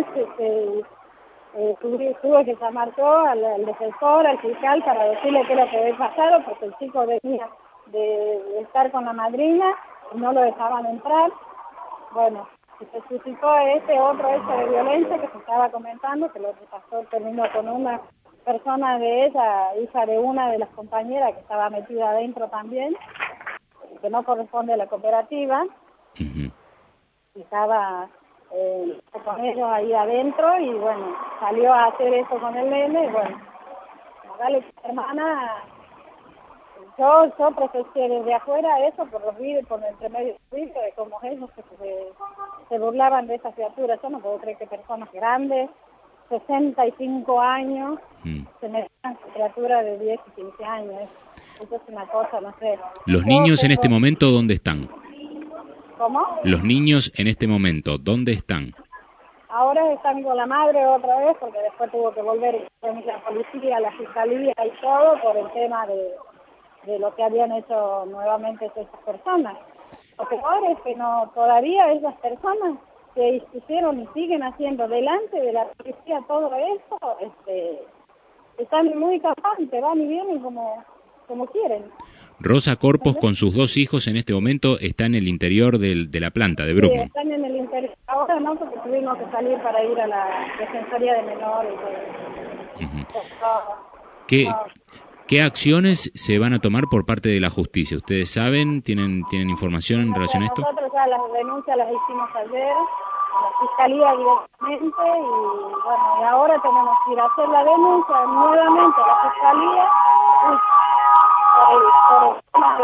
tuvo que llamar yo al defensor, al fiscal, para decirle qué es lo que había pasado, porque el chico venía de estar con la madrina y no lo dejaban entrar. Bueno, se suscitó otro hecho de violencia que se estaba comentando, que lo que pasó terminó con una persona de ella, hija de una de las compañeras que estaba metida adentro también, que no corresponde a la cooperativa, y estaba con ellos ahí adentro, y salió a hacer eso con el nene, y dale, hermana, yo presencié desde afuera eso por los vídeos, por el entremedio de vídeos, de cómo ellos se burlaban de esa criatura. Yo no puedo creer que personas grandes, 65 años, se metan con criaturas de 10 y 15 años. Eso es una cosa, no sé. ¿Los niños en este momento dónde están? ¿Cómo? Los niños en este momento, ¿dónde están? Ahora están con la madre otra vez, porque después tuvo que volver la policía, la fiscalía y todo por el tema de lo que habían hecho nuevamente estas personas. Lo peor es que todavía esas personas que hicieron y siguen haciendo delante de la policía todo eso, están muy campantes, van y vienen como quieren. Rosa Corpos con sus 2 hijos en este momento está en el interior de la planta de Brookman. Sí, están en el interior. Ahora no, porque tuvimos que salir para ir a la Defensoría de Menores. ¿Qué acciones se van a tomar por parte de la justicia? ¿Ustedes saben? ¿Tienen información en relación a esto? Nosotros ya las denuncias las hicimos ayer a la Fiscalía directamente, y ahora tenemos que ir a hacer la denuncia nuevamente a la Fiscalía por el tema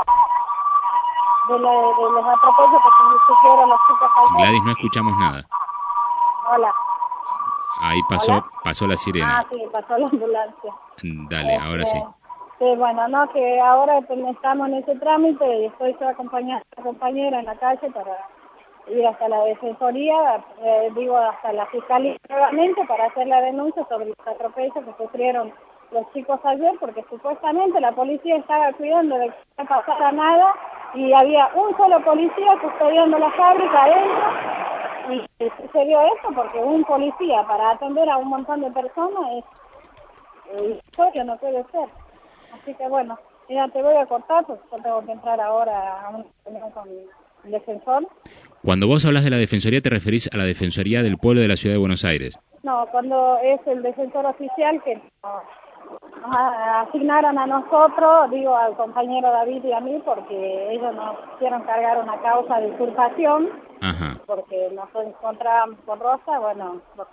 de los atropellos que sufrieron los chicos ayer. Gladys, no escuchamos nada. Hola. Ahí pasó la sirena. Sí, pasó la ambulancia. Dale, ahora sí. Sí, que ahora estamos en ese trámite y estoy yo acompañando a la compañera en la calle para ir hasta la Defensoría, hasta la Fiscalía nuevamente, para hacer la denuncia sobre los atropellos que sufrieron los chicos ayer, porque supuestamente la policía estaba cuidando de que no pasara nada, y había un solo policía custodiando la fábrica adentro, y sucedió eso porque un policía para atender a un montón de personas historia no puede ser. Así que mira, te voy a cortar porque yo tengo que entrar ahora a una reunión con el defensor. Cuando vos hablas de la Defensoría, ¿te referís a la Defensoría del Pueblo de la Ciudad de Buenos Aires? No, cuando es el defensor oficial que nos asignaron a nosotros, digo al compañero David y a mí, porque ellos nos quisieron cargar una causa de usurpación. Ajá. Porque nos encontramos con Rosa,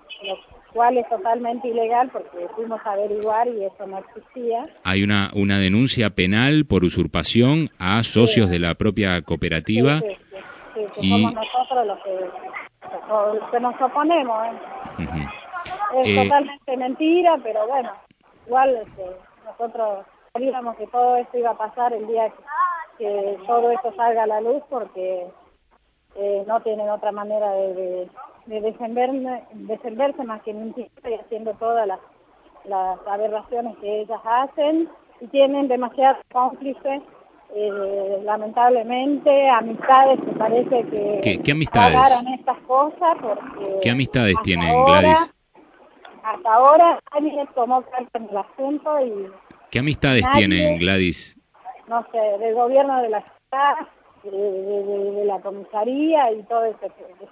lo cual es totalmente ilegal porque fuimos a averiguar y eso no existía. Hay una denuncia penal por usurpación a socios de la propia cooperativa. Sí, que somos nosotros los que nos oponemos. Es totalmente mentira, pero bueno, igual nosotros sabíamos que todo esto iba a pasar el día que todo esto salga a la luz, porque no tienen otra manera de defenderse más que mintiendo y haciendo todas las aberraciones que ellas hacen, y tienen demasiados cómplices, lamentablemente, amistades que parece que ¿Qué amistades? pagaron estas cosas, porque ¿Qué amistades tienen, Gladys? Hasta ahora nadie tomó carta en el asunto y... ¿Qué amistades tienen, Gladys? No sé, del gobierno de la ciudad, de la comisaría y todo esas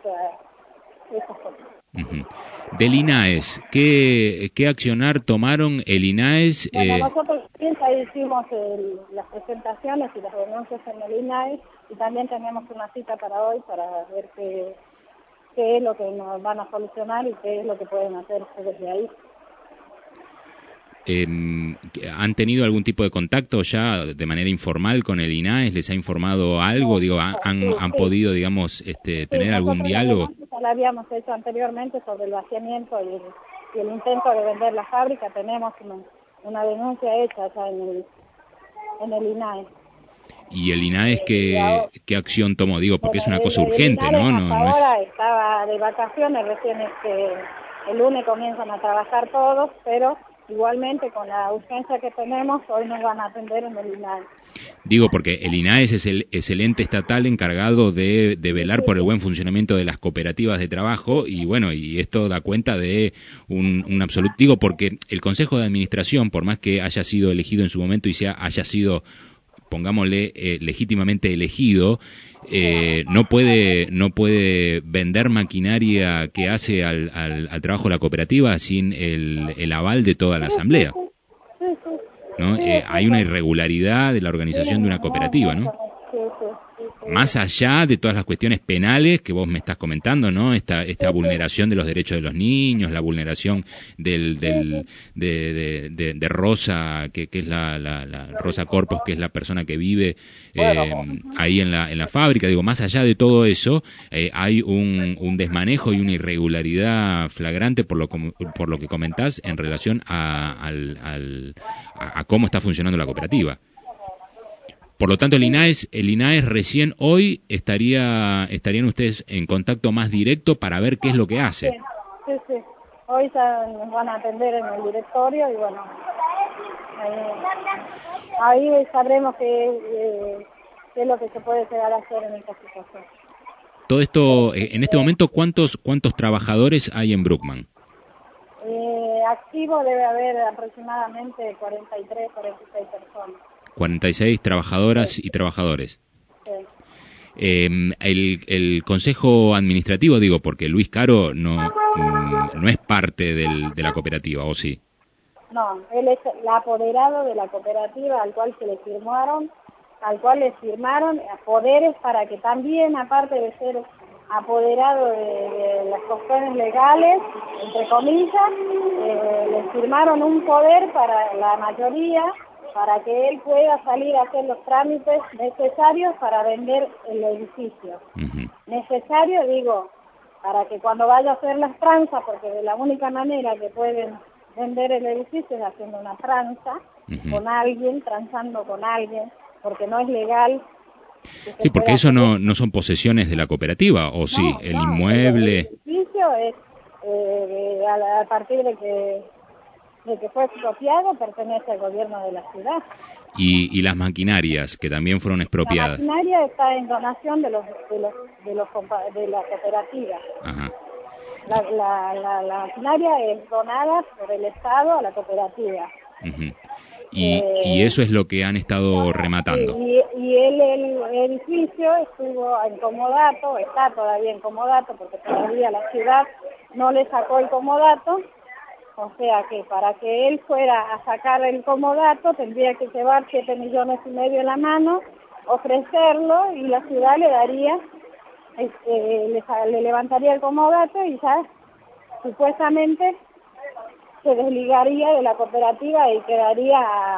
cosas. Del INAES, ¿qué accionar tomaron el INAES? Bueno, nosotros ahí hicimos las presentaciones y las denuncias en el INAES, y también tenemos una cita para hoy para ver qué es lo que nos van a solucionar y qué es lo que pueden hacer desde ahí. ¿Han tenido algún tipo de contacto ya de manera informal con el INAES? ¿Les ha informado algo? Digo, ¿han podido, digamos, tener algún diálogo? Ya lo habíamos hecho anteriormente sobre el vaciamiento y el intento de vender la fábrica. Tenemos una denuncia hecha ya en el INAES. ¿Y el INAES qué acción tomó? Digo, porque es una cosa urgente, ¿no? Ahora estaba de vacaciones, recién el lunes comienzan a trabajar todos, pero igualmente con la urgencia que tenemos, hoy nos van a atender en el INAES. Digo, porque el INAES es el ente estatal encargado de velar por el buen funcionamiento de las cooperativas de trabajo, y bueno, y esto da cuenta de un absoluto... Digo, porque el Consejo de Administración, por más que haya sido elegido en su momento y haya sido, pongámosle, legítimamente elegido, no puede vender maquinaria que hace al trabajo de la cooperativa sin el aval de toda la asamblea, ¿no? Hay una irregularidad de la organización de una cooperativa, ¿no? Más allá de todas las cuestiones penales que vos me estás comentando, ¿no? Esta vulneración de los derechos de los niños, la vulneración de Rosa, que es la Rosa Corpus, que es la persona que vive ahí en la fábrica. Digo, más allá de todo eso, hay un desmanejo y una irregularidad flagrante por lo que comentás en relación a cómo está funcionando la cooperativa. Por lo tanto, el INAES recién hoy estarían ustedes en contacto más directo para ver qué es lo que hace. Sí. Hoy ya nos van a atender en el directorio y bueno, ahí sabremos qué es lo que se puede llegar a hacer en esta situación. Todo esto, en este momento, ¿cuántos trabajadores hay en Bruckmann? Activo debe haber aproximadamente 43, 46 personas. 46 trabajadoras y trabajadores. Sí. El Consejo Administrativo, digo, porque Luis Caro no es parte de la cooperativa, ¿o sí? No, él es el apoderado de la cooperativa al cual le firmaron poderes para que también, aparte de ser apoderado de las cuestiones legales, entre comillas, le firmaron un poder para la mayoría, para que él pueda salir a hacer los trámites necesarios para vender el edificio. Necesario, digo, para que cuando vaya a hacer las tranzas, porque de la única manera que pueden vender el edificio es haciendo una tranza con alguien, transando con alguien, porque no es legal. Sí, porque eso no son posesiones de la cooperativa, ¿o sí? No, el inmueble... El edificio es, a partir de que fue expropiado, pertenece al gobierno de la ciudad. Y las maquinarias, que también fueron expropiadas. La maquinaria está en donación de la cooperativa. Ajá. La maquinaria es donada por el Estado a la cooperativa. Y eso es lo que han estado rematando. Y el edificio estuvo en comodato, está todavía en comodato, porque todavía la ciudad no le sacó el comodato. O sea que para que él fuera a sacar el comodato tendría que llevar 7,5 millones en la mano, ofrecerlo, y la ciudad le daría, le levantaría el comodato y ya supuestamente se desligaría de la cooperativa y quedaría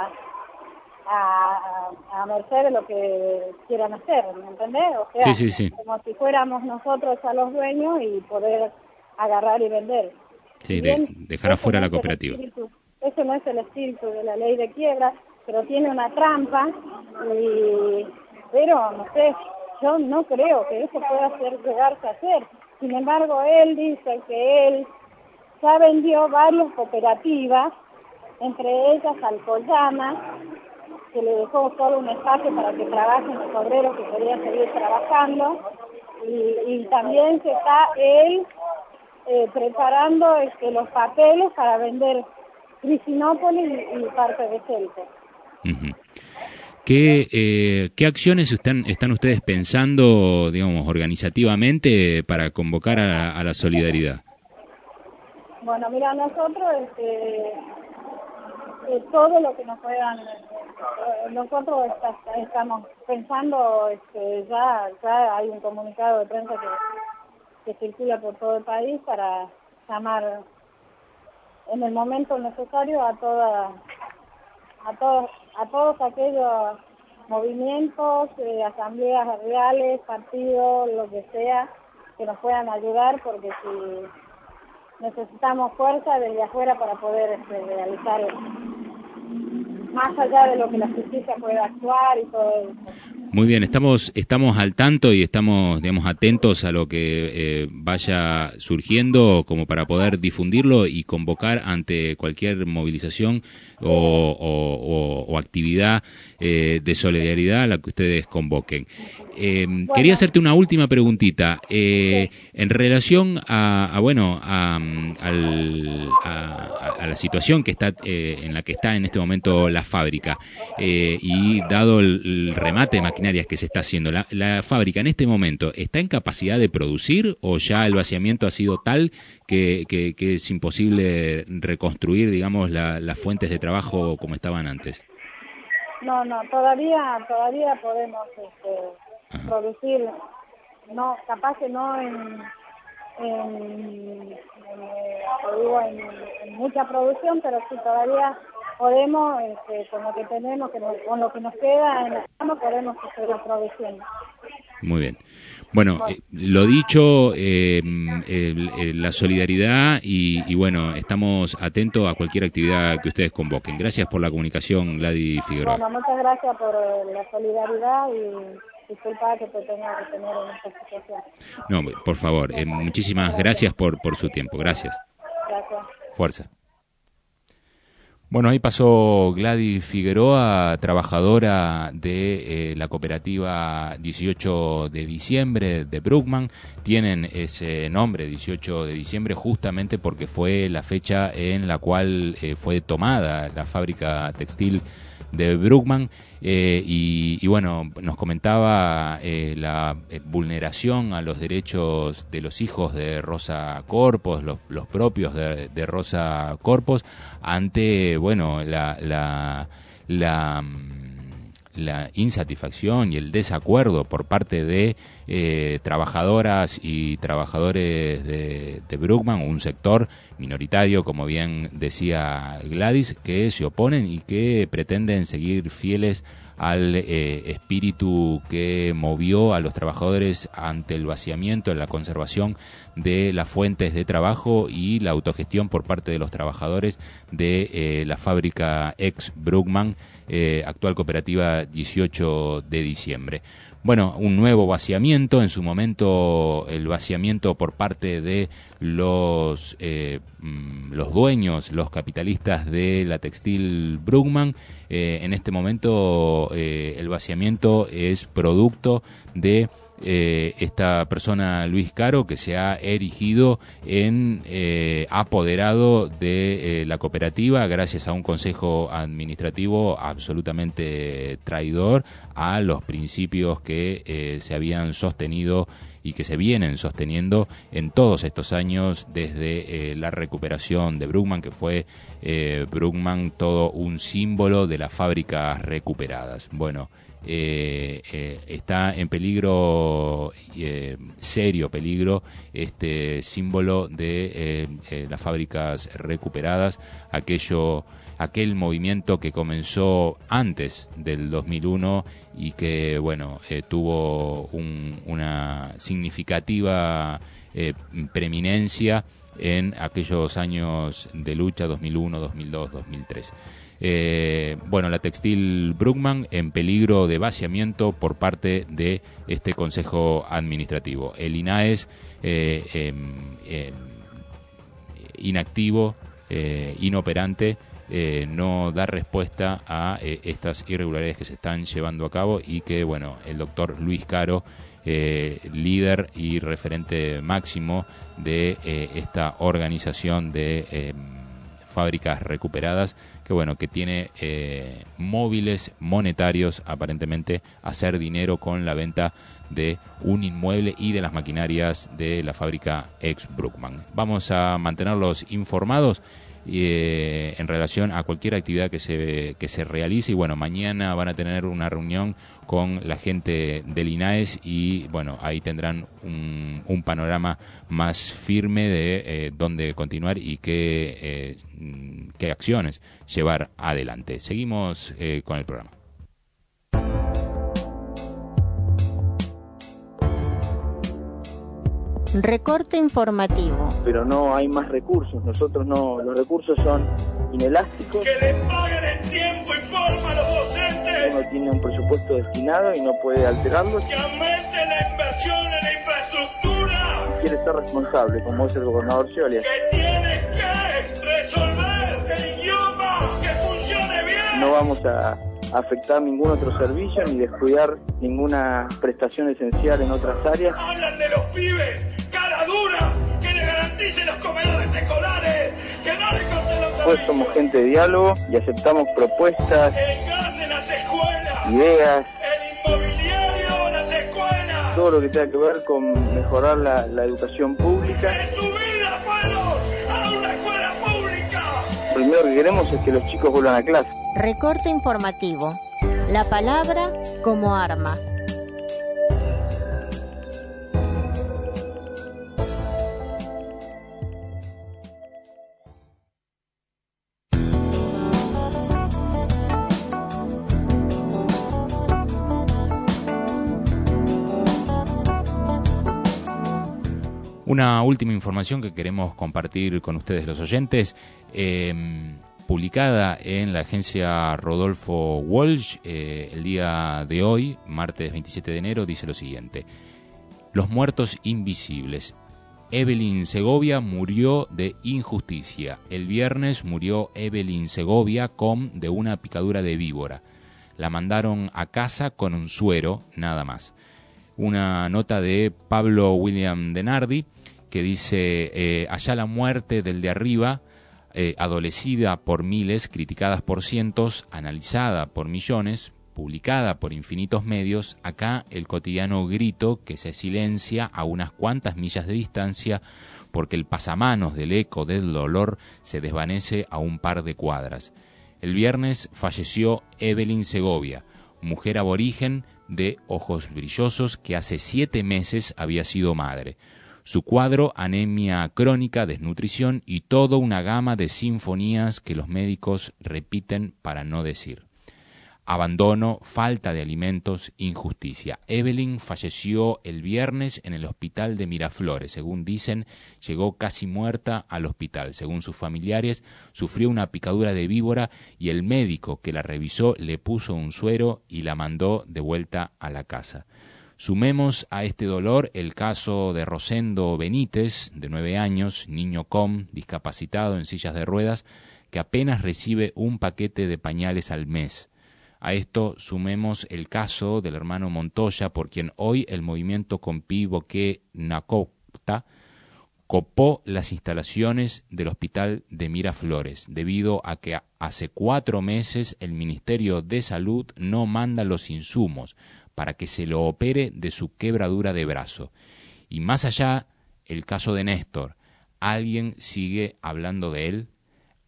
a merced de lo que quieran hacer, ¿me entendés? O sea, sí. como si fuéramos nosotros a los dueños y poder agarrar y vender. Sí, dejar afuera la cooperativa. Ese no es el espíritu de la ley de quiebra, pero tiene una trampa, pero no sé, yo no creo que eso pueda llegarse a hacer. Sin embargo, él dice que él ya vendió varias cooperativas, entre ellas Alcoyana, que le dejó solo un espacio para que trabajen los obreros que querían seguir trabajando, y también se está él preparando los papeles para vender Crisinópolis y parte de Celco. Uh-huh. ¿Qué acciones están ustedes pensando, digamos, organizativamente para convocar a la solidaridad? Bueno, mira, nosotros todo lo que nos puedan, nosotros estamos pensando, ya hay un comunicado de prensa que circula por todo el país para llamar en el momento necesario a todos aquellos movimientos, asambleas reales, partidos, lo que sea, que nos puedan ayudar, porque si necesitamos fuerza desde afuera para poder realizar eso, más allá de lo que la justicia pueda actuar y todo eso. Muy bien, estamos al tanto y estamos, digamos, atentos a lo que vaya surgiendo como para poder difundirlo y convocar ante cualquier movilización o actividad de solidaridad a la que ustedes convoquen. Bueno. Quería hacerte una última preguntita en relación a la situación que está en la que está en este momento la fábrica y dado el remate de maquinarias que se está haciendo, la fábrica en este momento ¿está en capacidad de producir o ya el vaciamiento ha sido tal que es imposible reconstruir, digamos, las fuentes de trabajo como estaban antes? No, todavía podemos producir, no, capaz que no en mucha producción, pero sí todavía podemos, con lo que tenemos, con lo que nos queda en la mano, podemos hacer la producción. Muy bien. Bueno, lo dicho, la solidaridad y bueno, estamos atentos a cualquier actividad que ustedes convoquen. Gracias por la comunicación, Gladys Figueroa. Bueno, muchas gracias por la solidaridad y disculpa que te tenga que tener en esta situación. No, por favor, muchísimas gracias por su tiempo. Gracias. Gracias. Fuerza. Bueno, ahí pasó Gladys Figueroa, trabajadora de la cooperativa 18 de diciembre de Bruckmann. Tienen ese nombre, 18 de diciembre, justamente porque fue la fecha en la cual fue tomada la fábrica textil de Bruckmann. Y bueno, nos comentaba la vulneración a los derechos de los hijos de Rosa Corpos, los propios de Rosa Corpos, ante, bueno, la insatisfacción y el desacuerdo por parte de trabajadoras y trabajadores de Bruckmann, un sector minoritario, como bien decía Gladys, que se oponen y que pretenden seguir fieles al espíritu que movió a los trabajadores ante el vaciamiento, en la conservación de las fuentes de trabajo y la autogestión por parte de los trabajadores de la fábrica ex Bruckmann, actual cooperativa 18 de diciembre. Bueno, un nuevo vaciamiento, en su momento el vaciamiento por parte de los dueños, los capitalistas de la textil Bruckmann. En este momento el vaciamiento es producto de esta persona, Luis Caro, que se ha erigido en apoderado de la cooperativa gracias a un consejo administrativo absolutamente traidor a los principios que se habían sostenido y que se vienen sosteniendo en todos estos años desde la recuperación de Bruckmann, que fue Bruckmann todo un símbolo de las fábricas recuperadas. Bueno, está en peligro, serio peligro, este símbolo de las fábricas recuperadas, aquel movimiento que comenzó antes del 2001 y que, bueno, tuvo una significativa preeminencia en aquellos años de lucha 2001, 2002, 2003. Bueno, la textil Bruckmann en peligro de vaciamiento por parte de este Consejo Administrativo. El INAES inactivo, inoperante, no da respuesta a estas irregularidades que se están llevando a cabo y que, bueno, el doctor Luis Caro, líder y referente máximo de esta organización de fábricas recuperadas, que bueno, que tiene móviles monetarios aparentemente hacer dinero con la venta de un inmueble y de las maquinarias de la fábrica ex Bruckmann. Vamos a mantenerlos informados en relación a cualquier actividad que se realice, y bueno, mañana van a tener una reunión con la gente del INAES y bueno, ahí tendrán un panorama más firme de dónde continuar y qué acciones llevar adelante. Seguimos con el programa. Recorte informativo. Pero no hay más recursos, nosotros no, los recursos son inelásticos. ¡Que le paguen en tiempo y forma a los docentes! Uno tiene un presupuesto destinado y no puede alterarlo. ¡Que aumente la inversión en la infraestructura! Quiere ser responsable, como es el gobernador Scioli. ¡Que tiene que resolver el idioma, que funcione bien! No vamos a afectar ningún otro servicio ni descuidar ninguna prestación esencial en otras áreas. ¡Hablan de los pibes! ¡Cara dura! ¡Que le garanticen los comedores escolares! ¡Que no le corten los servicios! Pues somos gente de diálogo y aceptamos propuestas, el gas en las escuelas, ideas, el inmobiliario en las escuelas, todo lo que tenga que ver con mejorar la educación pública. ¡En su vida fueron a una escuela pública! Lo primero que queremos es que los chicos vuelvan a clase. Recorte informativo. La palabra como arma. Una última información que queremos compartir con ustedes los oyentes, publicada en la agencia Rodolfo Walsh el día de hoy, martes 27 de enero, dice lo siguiente: los muertos invisibles. Evelyn Segovia murió de injusticia. El viernes murió Evelyn Segovia de una picadura de víbora. La mandaron a casa con un suero, nada más. Una nota de Pablo William Denardi que dice, allá la muerte del de arriba, adolecida por miles, criticadas por cientos, analizada por millones, publicada por infinitos medios, acá el cotidiano grito que se silencia a unas cuantas millas de distancia porque el pasamanos del eco del dolor se desvanece a un par de cuadras. El viernes falleció Evelyn Segovia, mujer aborigen de ojos brillosos que hace 7 meses había sido madre. Su cuadro, anemia crónica, desnutrición y toda una gama de sinfonías que los médicos repiten para no decir. Abandono, falta de alimentos, injusticia. Evelyn falleció el viernes en el hospital de Miraflores. Según dicen, llegó casi muerta al hospital. Según sus familiares, sufrió una picadura de víbora y el médico que la revisó le puso un suero y la mandó de vuelta a la casa. Sumemos a este dolor el caso de Rosendo Benítez, de 9 años, niño discapacitado en sillas de ruedas, que apenas recibe un paquete de pañales al mes. A esto sumemos el caso del hermano Montoya, por quien hoy el movimiento Compi Boqué Nacopta copó las instalaciones del hospital de Miraflores, debido a que hace 4 meses el Ministerio de Salud no manda los insumos para que se lo opere de su quebradura de brazo. Y más allá, el caso de Néstor. ¿Alguien sigue hablando de él?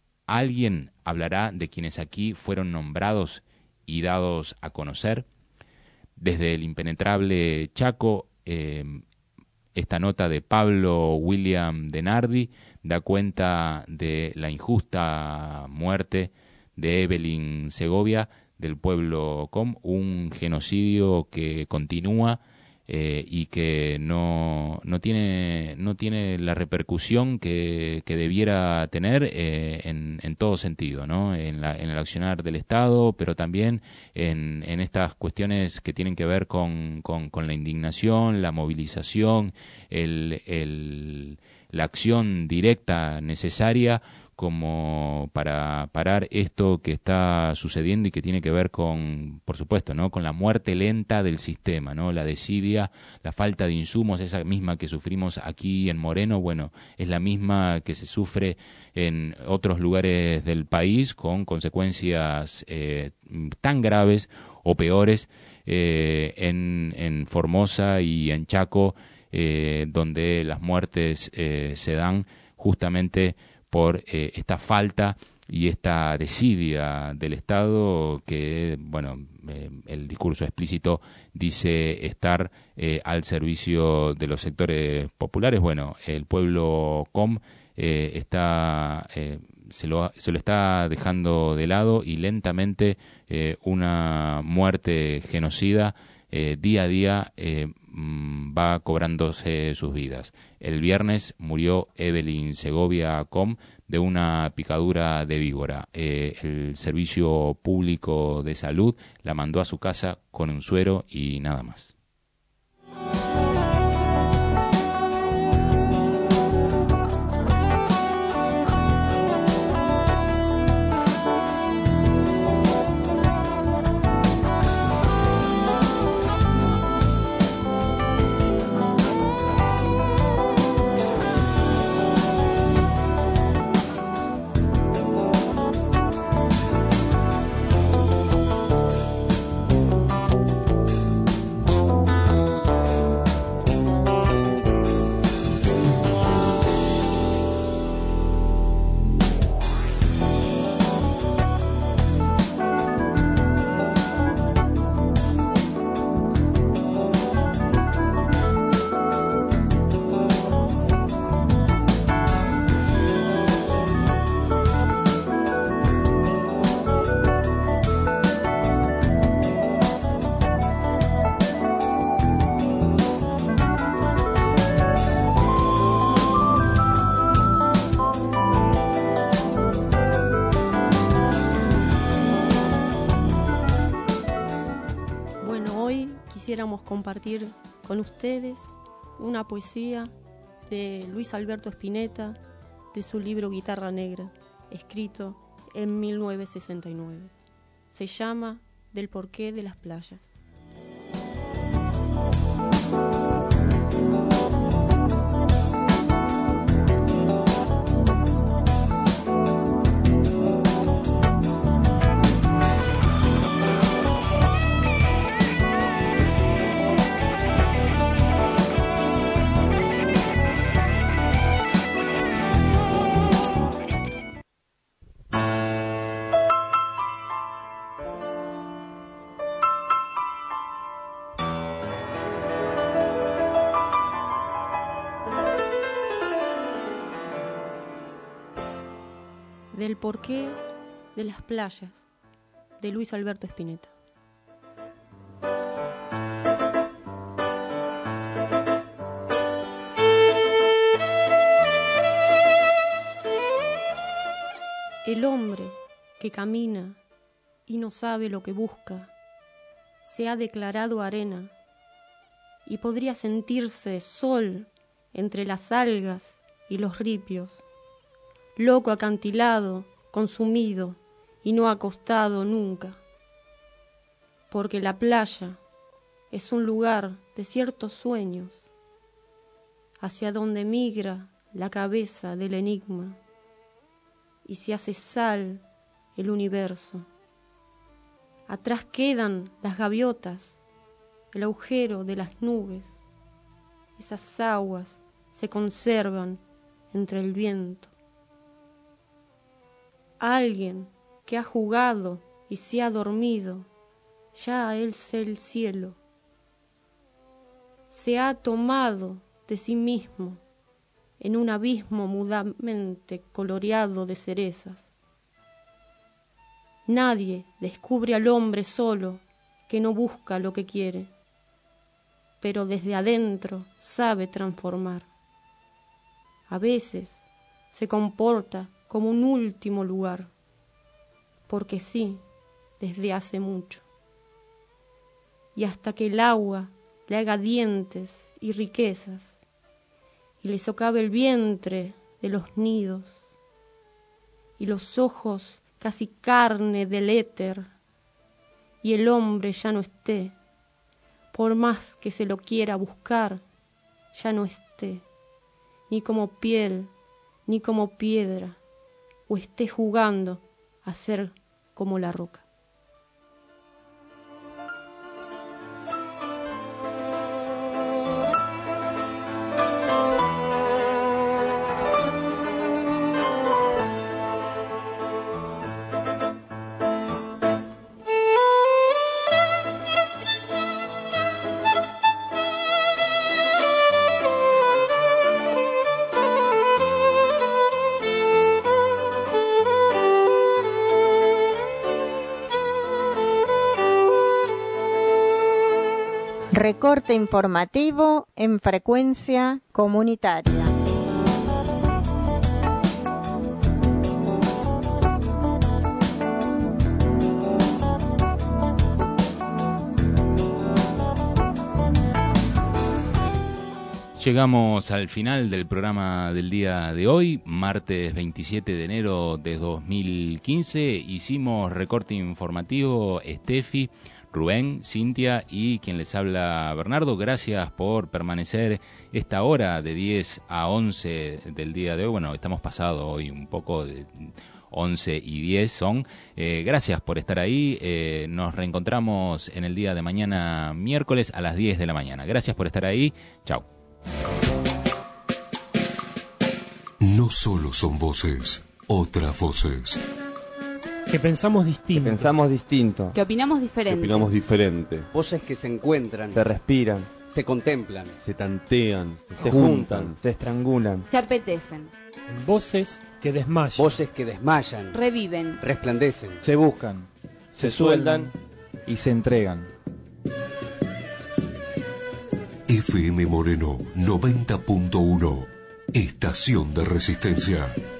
¿Alguien hablará de quienes aquí fueron nombrados y dados a conocer? Desde el impenetrable Chaco, esta nota de Pablo William Denardi da cuenta de la injusta muerte de Evelyn Segovia del pueblo Com, un genocidio que continúa y que no tiene la repercusión que debiera tener en todo sentido, ¿no? En el accionar del Estado, pero también en estas cuestiones que tienen que ver con la indignación, la movilización, la acción directa necesaria como para parar esto que está sucediendo y que tiene que ver con, por supuesto, ¿no?, con la muerte lenta del sistema, ¿no?, la desidia, la falta de insumos, esa misma que sufrimos aquí en Moreno, bueno, es la misma que se sufre en otros lugares del país con consecuencias tan graves o peores en Formosa y en Chaco, donde las muertes se dan justamente por esta falta y esta desidia del Estado que, bueno, el discurso explícito dice estar al servicio de los sectores populares. Bueno, el pueblo Com se lo está dejando de lado y lentamente una muerte genocida día a día va cobrándose sus vidas. El viernes murió Evelyn Segovia Com de una picadura de víbora. El Servicio Público de Salud la mandó a su casa con un suero y nada más. Quisiéramos compartir con ustedes una poesía de Luis Alberto Spinetta, de su libro Guitarra Negra, escrito en 1969. Se llama Del porqué de las playas. Del porqué de las playas, de Luis Alberto Spinetta. El hombre que camina y no sabe lo que busca, se ha declarado arena y podría sentirse sol entre las algas y los ripios, loco acantilado, consumido y no acostado nunca, porque la playa es un lugar de ciertos sueños, hacia donde migra la cabeza del enigma y se hace sal el universo. Atrás quedan las gaviotas, el agujero de las nubes, esas aguas se conservan entre el viento. Alguien que ha jugado y se ha dormido, ya es el cielo se ha tomado de sí mismo en un abismo mudamente coloreado de cerezas. Nadie descubre al hombre solo que no busca lo que quiere, pero desde adentro sabe transformar. A veces se comporta como un último lugar, porque sí, desde hace mucho. Y hasta que el agua le haga dientes y riquezas, y le socave el vientre de los nidos, y los ojos casi carne del éter, y el hombre ya no esté, por más que se lo quiera buscar, ya no esté, ni como piel, ni como piedra, o esté jugando a ser como la roca. Recorte informativo en frecuencia comunitaria. Llegamos al final del programa del día de hoy, martes 27 de enero de 2015. Hicimos recorte informativo Estefi, Rubén, Cintia y quien les habla Bernardo. Gracias por permanecer esta hora de 10 a 11 del día de hoy. Bueno, estamos pasados hoy un poco de 11 y 10 son. Gracias por estar ahí. Nos reencontramos en el día de mañana, miércoles a las 10 de la mañana. Gracias por estar ahí. Chau. No solo son voces, otras voces. Que pensamos distinto. Que opinamos diferente. diferente. Voces que se encuentran, Se respiran, se contemplan, se tantean, se juntan, se estrangulan. Se apetecen. Voces que desmayan. voces que desmayan, Reviven. resplandecen. Se buscan, se sueldan y se entregan. FM Moreno 90.1, Estación de Resistencia.